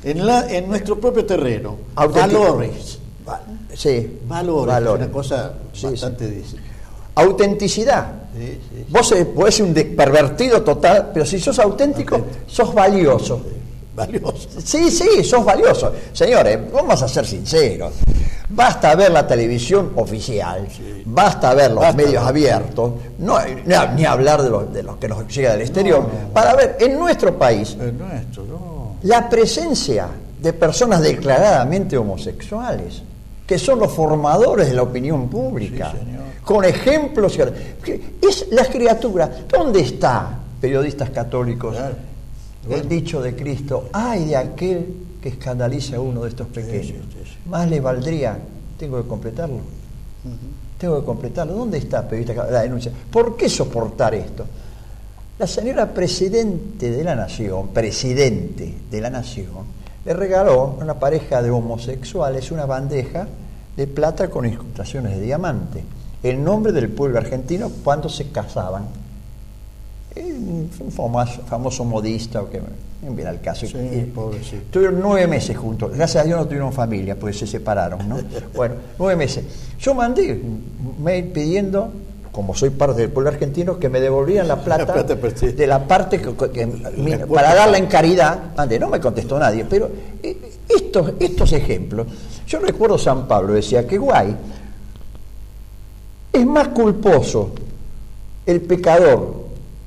En, la, en nuestro propio terreno. Auténtico. Valores. Sí. Valores. Valores. Una cosa Sí, bastante difícil. Autenticidad. Sí, sí, sí. Vos eh, podés ser un de- pervertido total, pero si sos auténtico, Auténtico. sos valioso. Valioso. Sí, sí, sos valioso. Señores, vamos a ser sinceros. Basta ver la televisión oficial, Sí. basta ver los Basta medios ver. abiertos, no, ni, ni hablar de los, de los que nos llega del exterior, No. para ver en nuestro país El nuestro, no. la presencia de personas declaradamente homosexuales, que son los formadores de la opinión pública, Sí, señor. con ejemplos. Es las criaturas. ¿Dónde está, periodistas católicos, Claro. el Bueno. dicho de Cristo? Ay de aquel que escandalice a uno de estos pequeños. Sí, sí, sí. Más le valdría, tengo que completarlo. Tengo que completarlo. ¿Dónde está, periodista, la denuncia? ¿Por qué soportar esto? La señora presidente de la nación, presidente de la nación, le regaló a una pareja de homosexuales una bandeja de plata con incrustaciones de diamante, en nombre del pueblo argentino cuando se casaban. Eh, Un famoso, famoso modista, o que bien viene al caso. Sí, Y- pobrecito. Estuvieron nueve meses juntos. Gracias a Dios no tuvieron familia, pues se separaron, ¿no? Bueno, nueve meses. Yo mandé un mail pidiendo, como soy parte del pueblo argentino, que me devolvieran la plata, La plata, pero sí. de la parte que, que- mi- La cuota. para darla en caridad. Mandé, no me contestó nadie, pero eh, estos, estos ejemplos, yo recuerdo San Pablo decía que guay, es más culposo el pecador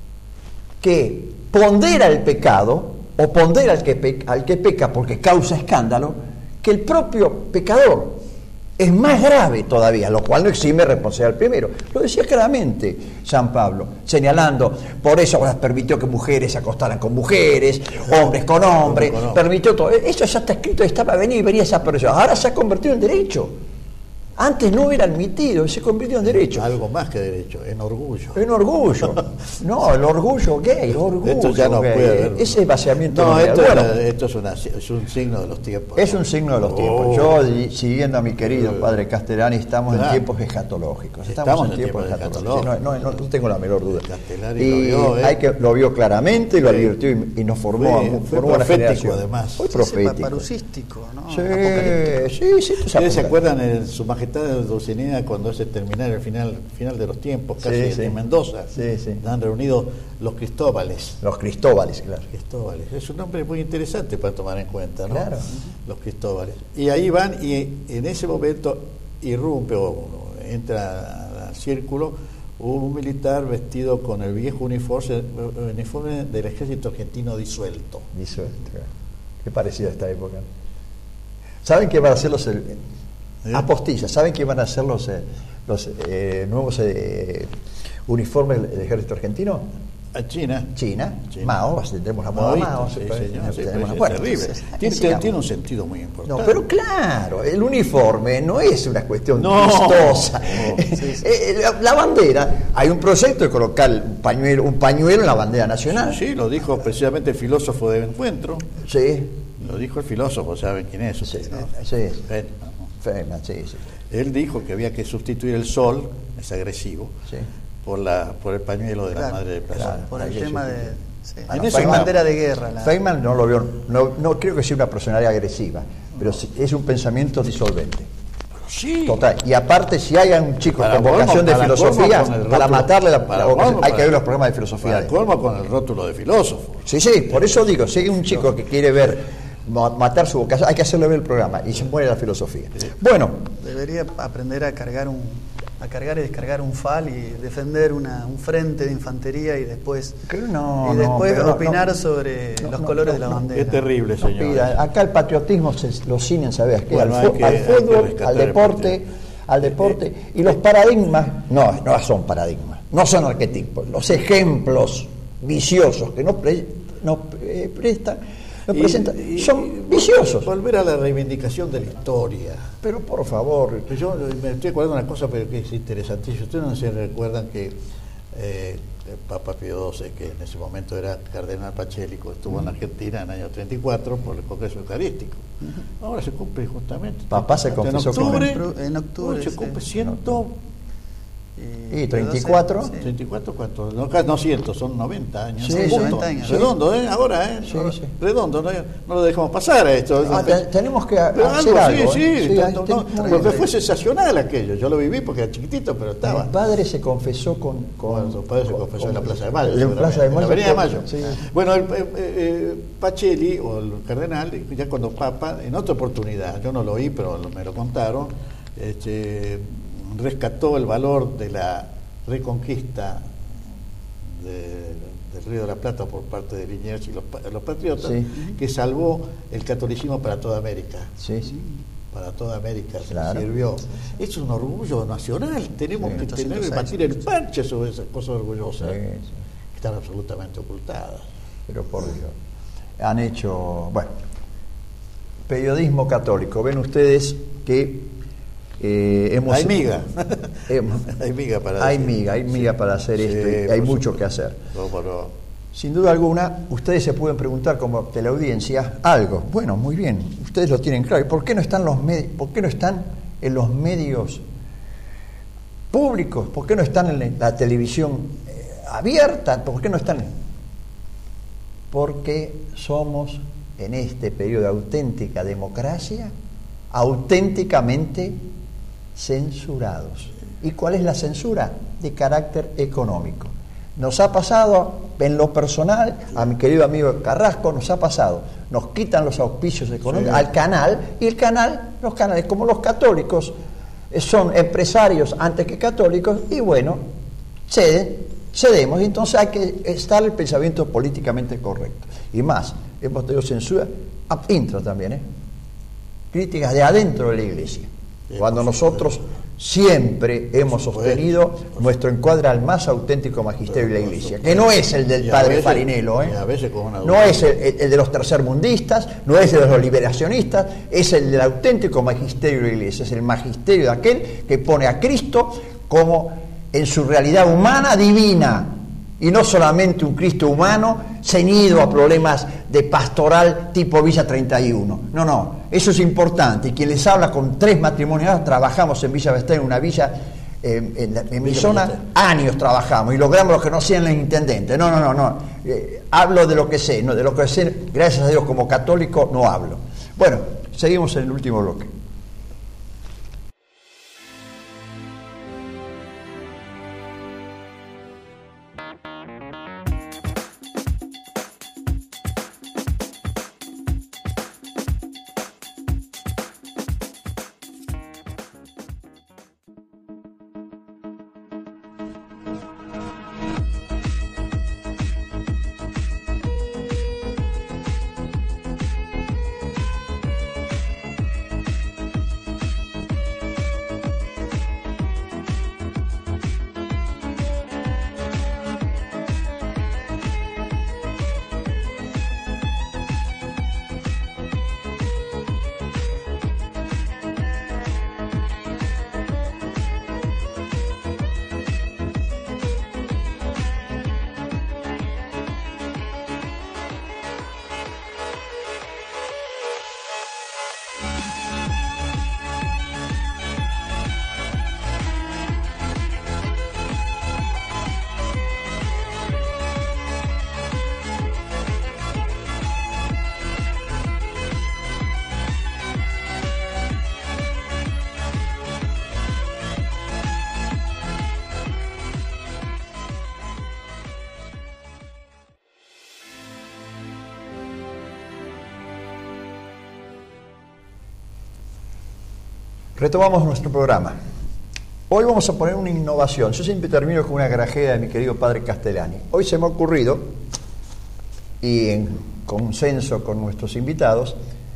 que pondera el pecado o pondera al que, pe- al que peca porque causa escándalo que el propio pecador. Es más grave todavía, lo cual no exime responsabilidad al primero. Lo decía claramente San Pablo, señalando, por eso las permitió que mujeres se acostaran con mujeres, hombres con hombres, Con hombres. permitió todo. Eso ya está escrito, estaba venir, venía esa persona. Ahora se ha convertido en derecho. Antes no era admitido, se convirtió en derecho. Algo más que derecho, en orgullo. En orgullo. No, el orgullo gay, el orgullo Esto ya no gay. puede haber. Ese vaciamiento No, de esto, bueno, es, esto es, una- es un signo de los tiempos. es un signo de los tiempos. Oh. Yo, di- siguiendo a mi querido Eh. padre Castellani, estamos Claro. en tiempos escatológicos. Estamos en tiempos escatológicos. Sí, no, no, no, no tengo la menor duda. Castellani Y lo vio, ¿eh? hay que, lo vio claramente, lo Sí. advirtió y, y nos formó, Fue- a- fue formó una profético, generación. además. Fue Sí, sí, profético. parusístico, ¿no? Sí, Apocalíptico. sí, sí, tú ¿Ustedes se sabes. acuerdan de Su Majestad de Dulcinea cuando se termina el final, final de los tiempos, casi Sí, sí. en Mendoza? Sí, sí. Han reunido los Cristóbales. Los Cristóbales, claro. Cristóbales. Es un nombre muy interesante para tomar en cuenta, ¿no? Claro. Los Cristóbales. Y ahí van y en ese momento irrumpe o entra al círculo un militar vestido con el viejo uniforme, uniforme del ejército argentino disuelto. Disuelto, claro. Qué parecido a esta época. ¿Saben qué van a hacer los eh, ¿Eh? apostillas? ¿Saben qué van a hacer los, eh, los eh, nuevos eh, uniformes del ejército argentino? A China. China, China. Mao, tendremos la moda Maoísta, Mao, sí, pues, señor, sí, tenemos- pues, bueno, es terrible. entonces, Tiene, sigamos. tiene un sentido muy importante. No, pero claro, el uniforme no es una cuestión No, vistosa. no, sí, sí. Eh, la, la bandera, hay un proyecto de colocar un pañuelo, un pañuelo en la bandera nacional. Sí, lo dijo precisamente el filósofo de encuentro. Sí, Lo dijo el filósofo, ¿saben quién es? sí, Usted, ¿no? sí, Feynman, ¿no? Feynman, sí, sí, Él dijo que había que sustituir el sol, es agresivo, sí. por la por el pañuelo de la Claro, madre de plaza. claro. Por Hay el que tema de. sustituir. Sí, En la ese bandera campo. de guerra. La, Feynman no lo vio, no, no creo que sea una personalidad agresiva, pero sí, es un pensamiento disolvente. Sí. Total. Y aparte, si hay un chico Para con vocación colmo, de para filosofía, colmo con el para rótulo- matarle la, para la vocación, colmo, hay que para- ver los programas de filosofía. Para de él. colmo con el rótulo de filósofo. Sí, sí, por eso digo, si hay un chico que quiere ver ma- matar su vocación, hay que hacerle ver el programa y se muere la filosofía. Bueno, Debería aprender a cargar un a cargar y descargar un fal y defender una, un frente de infantería y después Creo- no, y no, después pero no, opinar no. sobre No, los no, colores no, de la no. bandera. Qué terrible, no señor. pida, acá el patriotismo se lo ciñen, ¿sabes qué? Bueno, al, hay fu- que- al hay que fútbol, rescatar al el deporte, partido. al deporte y los paradigmas, no, no son paradigmas, no son arquetipos, los ejemplos viciosos que nos, pre- nos eh, prestan, nos Y- presentan, y- son viciosos. Volver a la reivindicación de la historia. Pero por favor, Pero yo me estoy acordando de una cosa, pero que es interesantísima. Ustedes no se recuerdan que eh, el Papa Pío doce, que en ese momento era cardenal Pachélico, estuvo en Argentina en el año treinta y cuatro por el Congreso Eucarístico. Ahora se cumple justamente. Papá se justamente confesó con en él. octubre. En octubre, se sí. cumple ciento Y treinta y cuatro. Sí. ¿treinta y cuatro cuánto? No, casi no ciento, son noventa años. Sí, ¿no? sí, Punto. noventa años. Redondo, ¿eh? Ahora, ¿eh? Sí, Ahora, sí. Redondo, no, no lo dejamos pasar a esto. Ah, te- tenemos que Pero hacer algo. sí, ¿eh? sí, Sí, no, ahí no, tenemos- no, porque fue sensacional aquello. Yo lo viví porque era chiquitito, pero estaba. Mi padre se confesó con... con Bueno, su padre se con- confesó con- en la Plaza de Mayo. En la Plaza de seguramente, Mayo. en la Avenida de Mayo. Sí. Bueno, el, eh, eh, Pacelli, o el cardenal, ya cuando Papa, en otra oportunidad, yo no lo oí, pero me lo contaron, este, rescató el valor de la reconquista de, del Río de la Plata por parte de Liniers y los, los patriotas, Sí. que salvó el catolicismo para toda América. Sí, sí. Para toda América se Claro. sirvió. Es un orgullo nacional, tenemos Sí. que tener que batir el parche sobre esas cosas orgullosas Sí, sí. que están absolutamente ocultadas. Pero por Dios. Han hecho, bueno, periodismo católico. Ven ustedes que eh, hemos... Hay miga. hemos- Hay miga para hay decir. miga, hay miga Sí. para hacer Sí, esto. y hay por mucho supuesto. que hacer. No, pero- Sin duda alguna, ustedes se pueden preguntar como teleaudiencia algo. Bueno, muy bien, ustedes lo tienen claro. ¿Y por qué no están los medios? ¿Por qué no están en los medios públicos? ¿Por qué no están en la televisión eh, abierta? ¿Por qué no están? Porque somos en este periodo de auténtica democracia auténticamente censurados. ¿Y cuál es la censura? De carácter económico. Nos ha pasado, en lo personal, a mi querido amigo Carrasco, nos ha pasado, nos quitan los auspicios económicos Sí. al canal, y el canal, los canales, como los católicos, eh, son empresarios antes que católicos, y bueno, ceden, cedemos, y entonces hay que estar el pensamiento políticamente correcto. Y más, hemos tenido censura, a- intro también, ¿eh? Críticas de adentro de la iglesia, Sí, cuando por nosotros siempre hemos supuesto, sostenido por supuesto. nuestro encuadre al más auténtico magisterio de la Por iglesia, supuesto. que no es el del Y a padre veces- Farinello, ¿eh? y a veces con una no duda. es el, el- el de los tercermundistas, no es el de los liberacionistas, es el del auténtico magisterio de la iglesia, es el magisterio de aquel que pone a Cristo como en su realidad humana divina, y no solamente un Cristo humano ceñido a problemas de pastoral tipo Villa treinta y uno. No, no, eso es importante. Y quien les habla con tres matrimonios, trabajamos en Villa Ballester, en una villa, eh, en, la- en mi Villa zona, Ballester. años trabajamos y logramos lo que no hacían los intendentes. No, no, no, no. Eh, hablo de lo que sé, no de lo que sé, gracias a Dios como católico no hablo. Bueno, seguimos en el último bloque. Retomamos nuestro programa. Hoy vamos a poner una innovación. Yo siempre termino con una grajea de mi querido padre Castellani. Hoy se me ha ocurrido, y en consenso con nuestros invitados,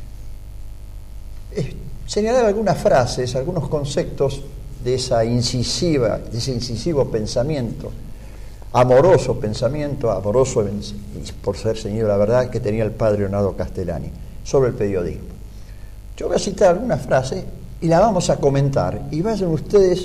eh, señalar algunas frases, algunos conceptos de esa incisiva, de ese incisivo pensamiento, amoroso pensamiento, amoroso por ser señor la verdad, que tenía el padre Leonardo Castellani sobre el periodismo. Yo voy a citar algunas frases y la vamos a comentar, y vayan ustedes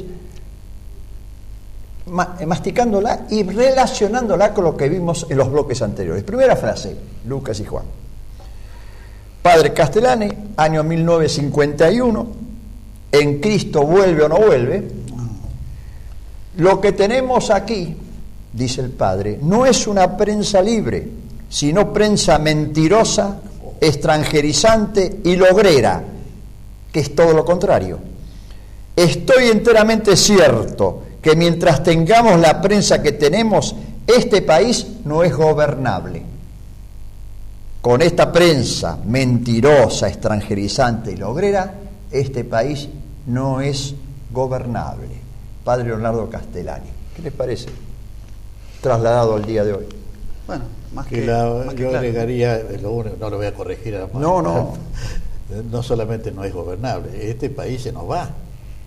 ma- masticándola y relacionándola con lo que vimos en los bloques anteriores. Primera frase, Lucas y Juan. Padre Castellani, año mil novecientos cincuenta y uno, en Cristo vuelve o no vuelve. Lo que tenemos aquí, dice el padre, no es una prensa libre, sino prensa mentirosa, extranjerizante y logrera, que es todo lo contrario. Estoy enteramente cierto que mientras tengamos la prensa que tenemos, este país no es gobernable. Con esta prensa mentirosa, extranjerizante y logrera, este país no es gobernable. Padre Leonardo Castellani, ¿qué les parece? Trasladado al día de hoy. Bueno, más que, que, la, más que yo claro. agregaría, lo único, no lo voy a corregir a No, no. No solamente no es gobernable, este país se nos va.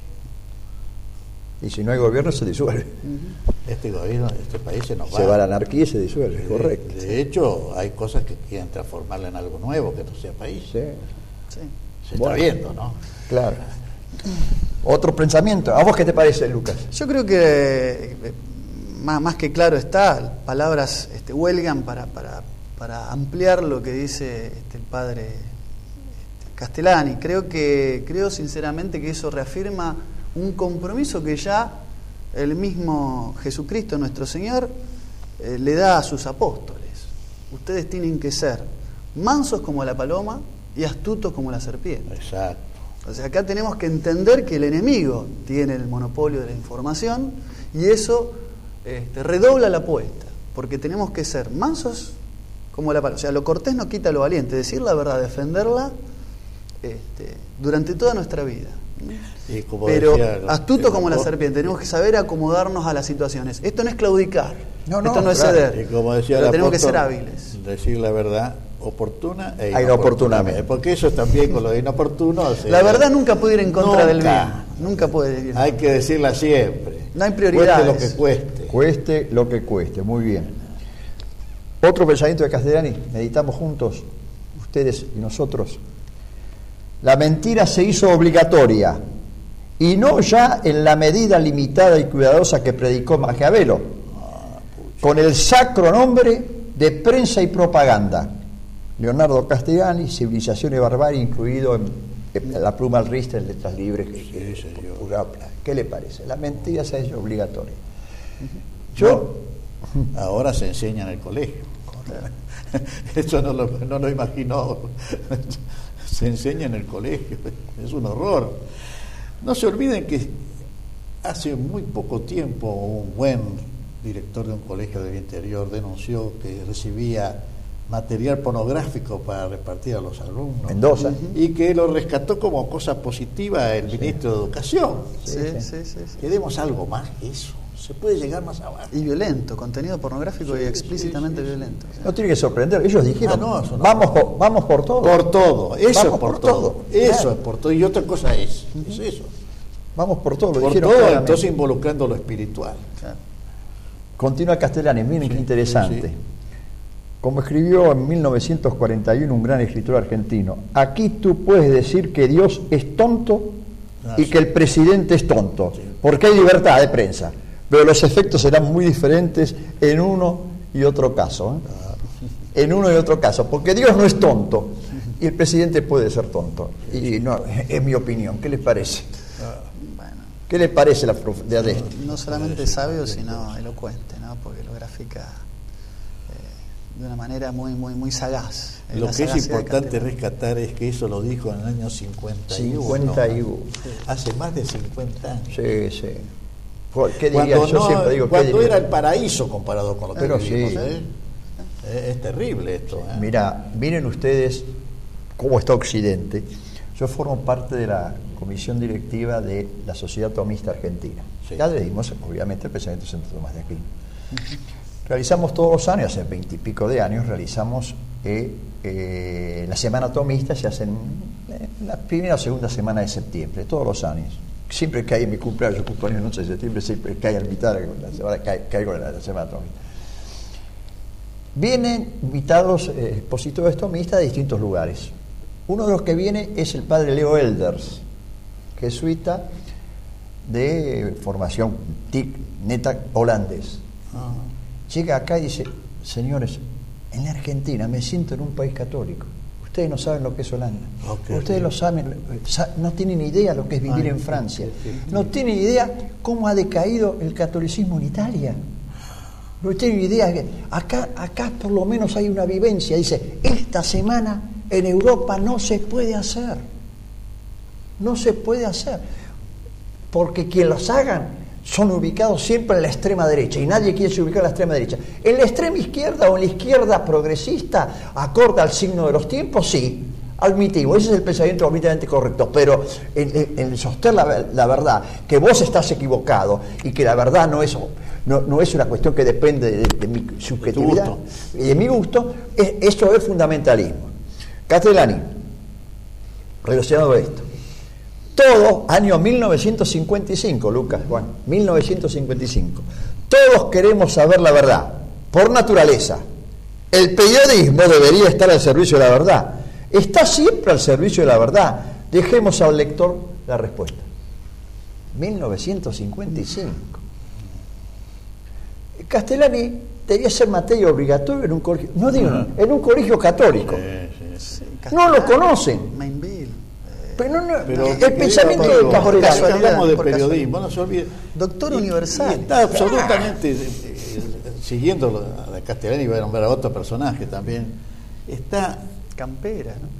Y si no hay gobierno, se disuelve. Este gobierno, este país se nos va. Se va a la anarquía y se disuelve, De, correcto. de hecho, hay cosas que quieren transformarla en algo nuevo, que no sea país. Sí, Sí. Se Bueno. está viendo, ¿no? claro. Otro pensamiento. ¿A vos qué te parece, Lucas? Yo creo que eh, más, más que claro está, palabras este, huelgan para, para, para ampliar lo que dice este, el padre este, Castellani. Creo que creo sinceramente que eso reafirma un compromiso que ya el mismo Jesucristo, nuestro Señor, eh, le da a sus apóstoles. Ustedes tienen que ser mansos como la paloma y astutos como la serpiente. Exacto. O sea, acá tenemos que entender que el enemigo tiene el monopolio de la información y eso este, redobla la apuesta, porque tenemos que ser mansos como la paloma. O sea, lo cortés no quita lo valiente, decir la verdad, defenderla este, durante toda nuestra vida. Y como Pero decía, astutos como la el- serpiente, tenemos que saber acomodarnos a las situaciones. Esto no es claudicar, No, no, esto no es claro. ceder, Y como decía pero el tenemos que apóstol, ser hábiles. decir la verdad oportuna e Ah, inoportunamente. inoportunamente. Porque eso también con lo de inoportuno. se- La verdad nunca puede ir en contra Nunca. del bien, nunca puede ir. Hay que decirla siempre. No hay prioridades. Cueste lo que cueste. Cueste lo que cueste, muy bien. Otro pensamiento de Castellani, meditamos juntos, ustedes y nosotros. La mentira se hizo obligatoria, y no ya en la medida limitada y cuidadosa que predicó Maquiavelo, con el sacro nombre de prensa y propaganda. Leonardo Castellani, Civilización y Barbarie, incluido en, en La pluma al Richter, Letras Libres. Que, que, Sí, señor. ¿Qué le parece? La mentira se hizo obligatoria. Yo, Ahora se enseña en el colegio. Eso no lo, no lo imaginó. Se enseña en el colegio. Es un horror. No se olviden que hace muy poco tiempo un buen director de un colegio del interior denunció que recibía material pornográfico para repartir a los alumnos. Mendoza. Y que lo rescató como cosa positiva el ministro de Educación. Sí, sí, sí, sí. Queremos algo más que eso. Se puede llegar más abajo. Y violento, contenido pornográfico y explícitamente violento. O sea, no tiene que sorprender, ellos dijeron, Ah, no, eso no. vamos, por, vamos por todo. Por todo, eso Vamos es por, por todo. todo, Eso claro. es por todo. Y otra cosa es, es eso. Vamos por todo, lo Por dijeron todo, claramente. entonces involucrando lo espiritual. claro. Continúa Castellani, miren Sí, qué interesante. sí, sí. Como escribió en mil novecientos cuarenta y uno un gran escritor argentino, aquí tú puedes decir que Dios es tonto Ah, y sí. que el presidente es tonto, Sí. porque hay libertad de prensa, pero los efectos serán muy diferentes en uno y otro caso. ¿eh? En uno y otro caso, porque Dios no es tonto y el presidente puede ser tonto. Y no, es mi opinión. ¿Qué les parece? Bueno, ¿Qué les parece la profundidad de esto? no solamente sabio, sino elocuente, ¿no? Porque lo grafica eh, de una manera muy, muy, muy sagaz. Eh, Lo la que es sagacidad de importante Castellani. rescatar es que eso lo dijo en el año cincuenta y uno. cincuenta y uno. Hace más de cincuenta años. Sí, sí. Por- ¿Qué diría? Cuando, Yo no- siempre digo, ¿qué cuando diría? era el paraíso comparado con lo que Pero vivimos, sí. ¿eh? Es, es terrible esto. ¿eh? Mira, miren ustedes cómo está Occidente. Yo formo parte de la comisión directiva de la Sociedad Tomista Argentina. Sí. Ya le dimos, obviamente, el pensamiento de Santo Tomás de Aquino. Realizamos todos los años, hace veintipico de años, realizamos eh, eh, la Semana Tomista, se hace en eh, la primera o segunda semana de septiembre, todos los años. Siempre cae en mi cumpleaños, yo cumpleaños el once de septiembre, siempre cae al mitad de la semana, cae, caigo en la, la Semana Tomista. Vienen invitados eh, expositores tomistas de distintos lugares. Uno de los que viene es el padre Leo Elders, jesuita de formación T I C, neta holandés. Ah, Llega acá y dice, señores, en la Argentina me siento en un país católico. Ustedes no saben lo que es Holanda. Okay, Ustedes sí. lo saben, no tienen idea lo que es vivir Ay, en Francia. sí, sí. No tienen idea cómo ha decaído el catolicismo en Italia. No tienen idea que acá, acá por lo menos hay una vivencia. Dice, esta semana en Europa no se puede hacer. No se puede hacer. Porque quien los hagan son ubicados siempre en la extrema derecha y nadie quiere ser ubicado en la extrema derecha. En la extrema izquierda o en la izquierda progresista, acorde al signo de los tiempos, sí, admitimos, ese es el pensamiento completamente correcto, pero en, en, en sostener la, la verdad, que vos estás equivocado y que la verdad no es, no, no es una cuestión que depende de, de mi subjetividad y de mi gusto, es, eso es fundamentalismo. Castellani, relacionado a esto. Todo, año mil novecientos cincuenta y cinco, Lucas, Juan, mil novecientos cincuenta y cinco. Todos queremos saber la verdad, por naturaleza. El periodismo debería estar al servicio de la verdad. Está siempre al servicio de la verdad. Dejemos al lector la respuesta. mil novecientos cincuenta y cinco. Castellani debía ser materia obligatoria en un colegio, no digo, en un colegio católico. Sí, sí, sí. No lo conocen. Mainville. Pero, no, no, Pero el pensamiento de Pablo, Castellani. hablamos de por periodismo, no se olvide. Doctor Y- universal. y está absolutamente, eh, eh, siguiendo lo- a la Castellani, voy a nombrar a otro personaje también, está Campera, ¿no?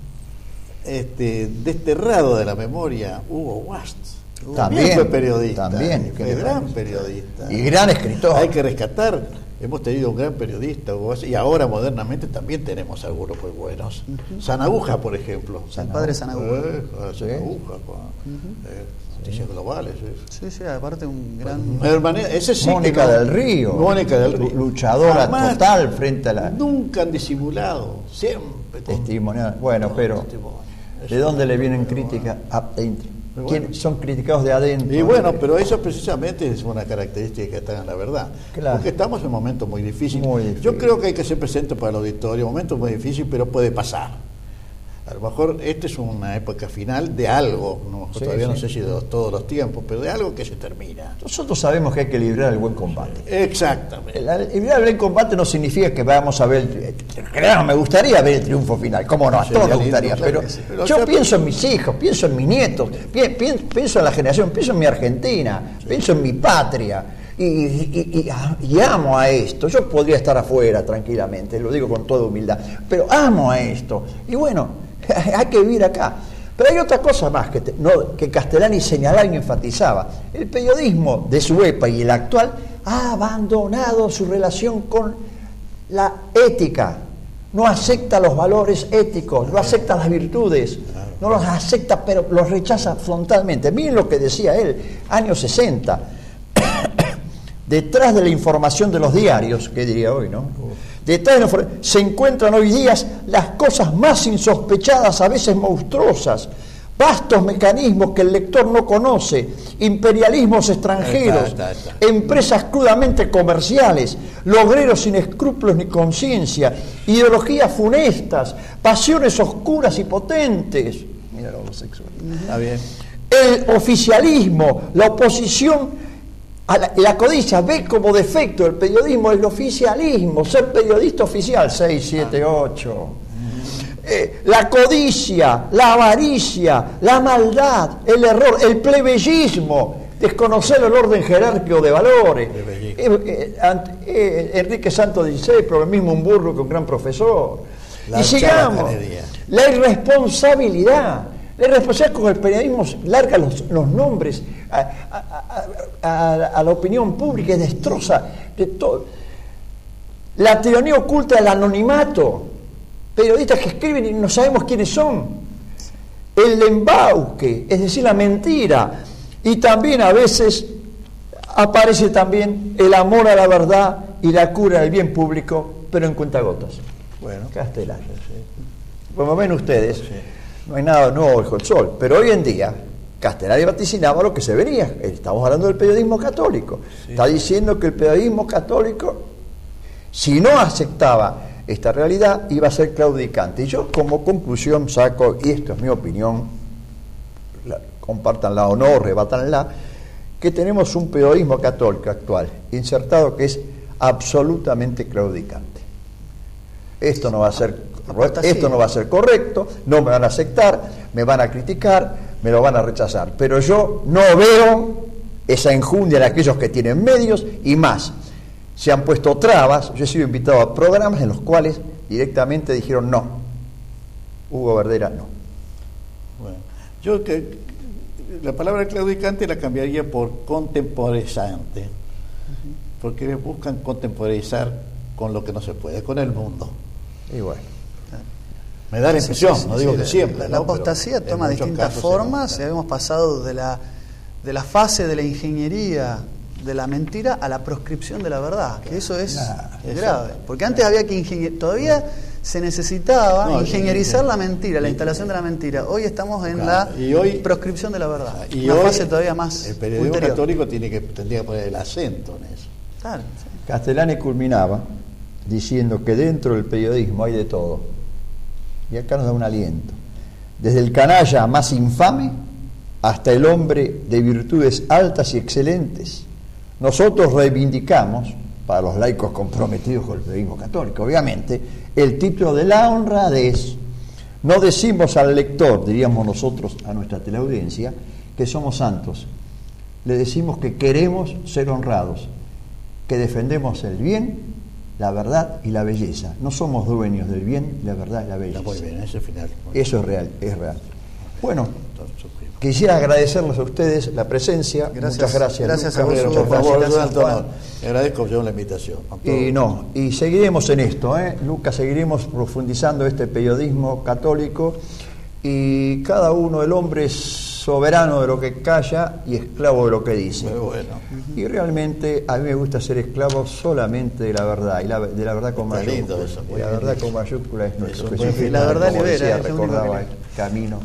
este, desterrado de la memoria Hugo Wast. También, También fue periodista. también, fue ¿qué le gran parece? periodista. Y gran escritor. Hay que rescatar. Hemos tenido un gran periodista, Hugo Wast, y ahora modernamente también tenemos algunos muy buenos. Sanaguja, por ejemplo. El padre Sanaguja. Eh, Sí. Sanaguja, Juan. Eh, noticias globales. eh. Sí, sí, aparte un gran... Hermane- ese sí Mónica que no- del Río. Mónica del Río. Luchadora Jamás, total frente a la Nunca han disimulado. Siempre. con- testimonial. Bueno, pero testimonio. ¿de dónde le vienen críticas? Adentro. Pero ¿Quién- bueno. Son criticados de adentro. Y bueno, pero eso precisamente es una característica que está en la verdad. Claro. Porque estamos en un momento muy difícil. Muy difícil. Yo creo que hay que ser presente para el auditorio. Un momento muy difícil, pero puede pasar. A lo mejor esta es una época final de algo. No, Sí, todavía no sí. sé si de los- todos los tiempos, pero de algo que se termina. Nosotros sabemos que hay que librar el buen combate. Exactamente. El, librar el buen combate no significa que vamos a ver. el- Claro, me gustaría ver el triunfo final. ¿Cómo no? A Sería todos nos lindo, gustaría. claro Pero que sí. Pero yo ya- pienso en mis hijos, pienso en mis nietos, pi- pi- pienso en la generación, pienso en mi Argentina, pienso en mi patria. Y, y- y- y amo a esto. Yo podría estar afuera tranquilamente, lo digo con toda humildad, pero amo a esto. Y bueno, hay que vivir acá. Pero hay otra cosa más que, te- no, que Castellani señalaba y enfatizaba. El periodismo de su época y el actual ha abandonado su relación con la ética. No acepta los valores éticos, no acepta las virtudes, no los acepta, pero los rechaza frontalmente. Miren lo que decía él, años sesenta. Detrás de la información de los diarios, ¿qué diría hoy, no? Detrás de la infor- se encuentran hoy día las cosas más insospechadas, a veces monstruosas, vastos mecanismos que el lector no conoce, imperialismos extranjeros, Está, está, está. empresas crudamente comerciales, logreros sin escrúpulos ni conciencia, ideologías funestas, pasiones oscuras y potentes. Mira lo homosexual. Está bien. El oficialismo, la oposición a la, la codicia ve como defecto del periodismo el oficialismo, ser periodista oficial, seis, siete, ocho. Eh, la codicia, la avaricia, la maldad, el error, el plebeyismo, desconocer el orden jerárquico de valores. Eh, eh, ant- eh, Enrique Santo dieciséis, pero el mismo un burro que un gran profesor. La y sigamos, charlatanería. la irresponsabilidad. La irresponsabilidad con el periodismo larga los, los nombres a, a- a- a- a la opinión pública y destroza de todo. La tiranía oculta del anonimato. Periodistas que escriben y no sabemos quiénes son. El embauque, es decir, la mentira. Y también a veces aparece también el amor a la verdad y la cura del bien público, pero en cuentagotas. Bueno, Castellani. Como ven ustedes, no hay nada nuevo bajo el sol, pero hoy en día Castellani vaticinaba lo que se venía. Estamos hablando del periodismo católico. Está diciendo que el periodismo católico, si no aceptaba esta realidad, iba a ser claudicante. Y yo como conclusión saco, y esto es mi opinión, la, compártanla o no, rebátanla, que tenemos un periodismo católico actual, insertado, que es absolutamente claudicante. Esto no va a ser Apostasía. Esto no va a ser correcto, no me van a aceptar, me van a criticar, me lo van a rechazar. Pero yo no veo esa enjundia de aquellos que tienen medios y más. Se han puesto trabas. Yo he sido invitado a programas en los cuales directamente dijeron no. Hugo Verdera no. Bueno, yo que la palabra claudicante la cambiaría por contemporizante, uh-huh. porque buscan contemporizar con lo que no se puede, con el mundo. Y bueno. Me da la impresión, sí, sí, no digo sí, que la, siempre. La, ¿no? la apostasía Pero toma distintas formas y habíamos pasado de la, de la fase de la ingeniería de la mentira a la proscripción de la verdad, que eso es, nah, es eso, grave, porque antes había que ingenier... todavía se necesitaba no, ingenierizar la mentira, la instalación de la mentira. Hoy estamos en claro, la y hoy, proscripción de la verdad, y una hoy fase todavía más el periodismo ulterior. católico tiene que, tendría que poner el acento en eso. Claro, sí. Castellani culminaba diciendo que dentro del periodismo hay de todo, y acá nos da un aliento, desde el canalla más infame hasta el hombre de virtudes altas y excelentes. Nosotros reivindicamos, para los laicos comprometidos con el periodismo católico, obviamente, el título de la honradez. No decimos al lector, diríamos nosotros a nuestra teleaudiencia, que somos santos. Le decimos que queremos ser honrados, que defendemos el bien, la verdad y la belleza. No somos dueños del bien, la verdad y la belleza. Está muy bien, ese final. Eso es real, es real. Bueno, quisiera agradecerles a ustedes la presencia. Gracias, muchas gracias. Gracias Lucas, a vos, muchas por favor, gracias, Antonio. Le agradezco yo la invitación. Y no, y seguiremos en esto, ¿eh? Lucas, seguiremos profundizando este periodismo católico y cada uno, el hombre es soberano de lo que calla y esclavo de lo que dice. Muy bueno. Y realmente a mí me gusta ser esclavo solamente de la verdad, y la, de la verdad con Está mayúscula. lindo eso, Y la verdad con mayúscula es nuestro Eso, Jesús. y la verdad como libera, decía, es lo único recordaba que- el camino,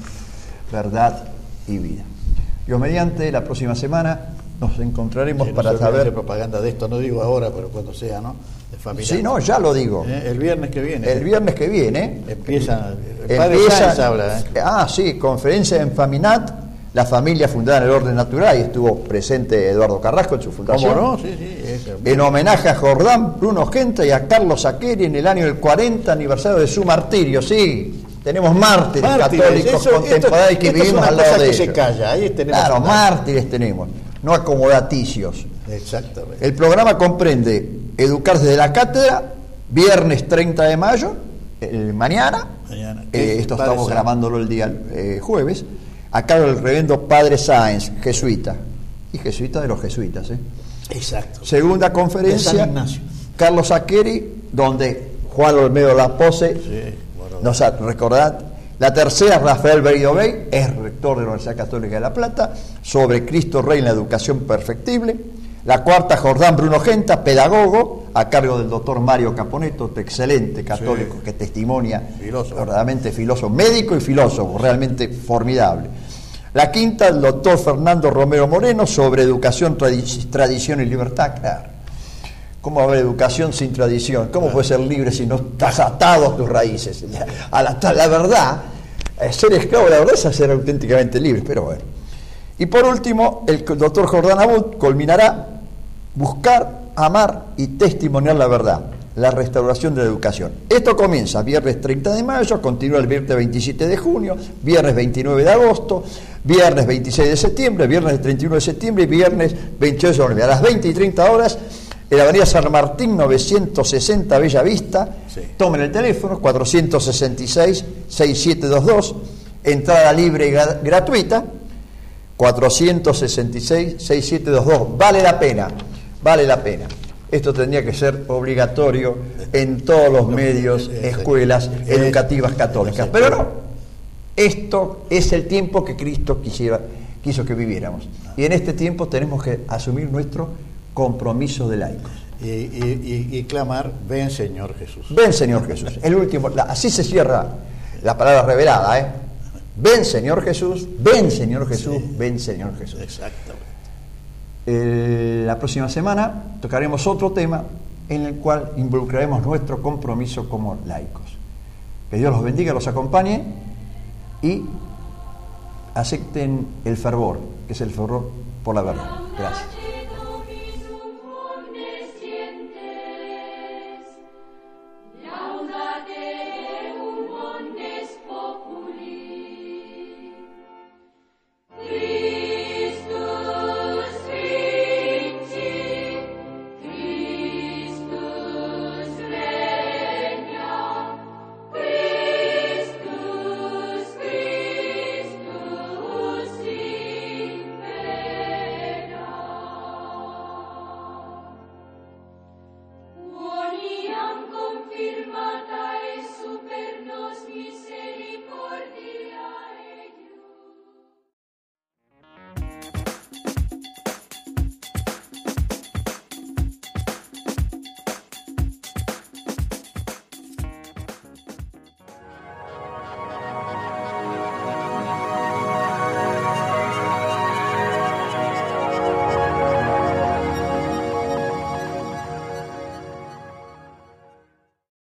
verdad y vida. Dios mediante, la próxima semana nos encontraremos Sí, no para se olvide de saber... hacer propaganda de esto, no digo ahora, pero cuando sea, ¿no? De familia. Sí, no, ya lo digo. Eh, El viernes que viene. El viernes que viene Empieza. El padre empieza, Sáenz habla. ¿eh? Ah, sí, conferencia en Faminat, la familia fundada en el orden natural, y estuvo presente Eduardo Carrasco en su fundación. ¿Cómo no? Sí, sí. Es hermoso. En homenaje a Jordán Bruno Genta y a Carlos Saqueri en el año del cuarenta aniversario de su martirio. Sí, tenemos mártires, Mártires, católicos eso- contemporáneos esto- que esto es vivimos una al lado cosa de que se ellos. calla, ahí tenemos Claro, una- mártires tenemos, no acomodaticios. Exactamente. El programa comprende educar desde la cátedra, viernes treinta de mayo, el mañana, Mañana. eh, esto Padre estamos Sáenz. grabándolo el día eh, jueves, a cargo del reverendo Padre Sáenz, jesuita, y jesuita de los jesuitas. ¿eh? Exacto. Segunda De conferencia, San Ignacio. Carlos Saqueri, donde Juan Olmedo Lapose Sí, bueno, nos ha recordado. La tercera, Rafael Berido Bey, es rector de la Universidad Católica de La Plata, sobre Cristo Rey en la educación perfectible. La cuarta, Jordán Bruno Genta, pedagogo, a cargo del doctor Mario Caponeto, excelente católico, Sí. que testimonia, Filósofo. verdaderamente filósofo, médico y filósofo, realmente formidable. La quinta, el doctor Fernando Romero Moreno, sobre educación, tradi- tradición y libertad. Claro. ¿Cómo va a haber educación sin tradición? ¿Cómo puedes ser libre si no estás atado a tus raíces? A la, a la verdad, eh, ser esclavo de la verdad es ser auténticamente libre, pero bueno. Y por último, el doctor Jordán Abud culminará buscar, amar y testimoniar la verdad, la restauración de la educación. Esto comienza viernes treinta de mayo, continúa el viernes veintisiete de junio, viernes veintinueve de agosto, viernes veintiséis de septiembre, viernes treinta y uno de septiembre y viernes veintiocho de noviembre. A las veinte y treinta horas, en la avenida San Martín novecientos sesenta Bella Vista. Sí. Tomen el teléfono cuatrocientos sesenta y seis, sesenta y siete veintidós, entrada libre y gra- gratuita, cuatrocientos sesenta y seis, sesenta y siete veintidós. Vale la pena, vale la pena. Esto tendría que ser obligatorio en todos los medios, escuelas educativas católicas. Pero no, esto es el tiempo que Cristo quisiera, quiso que viviéramos. Y en este tiempo tenemos que asumir nuestro compromiso de laicos. Y, y, y, y clamar, ven Señor Jesús. Ven, Señor Jesús. El último, la- así se cierra la palabra revelada, ¿eh? Ven, Señor Jesús, ven, Señor Jesús, Sí. ven, Señor Jesús. Exactamente. El- la próxima semana tocaremos otro tema en el cual involucraremos nuestro compromiso como laicos. Que Dios los bendiga, los acompañe y acepten el fervor, que es el fervor por la verdad. Gracias.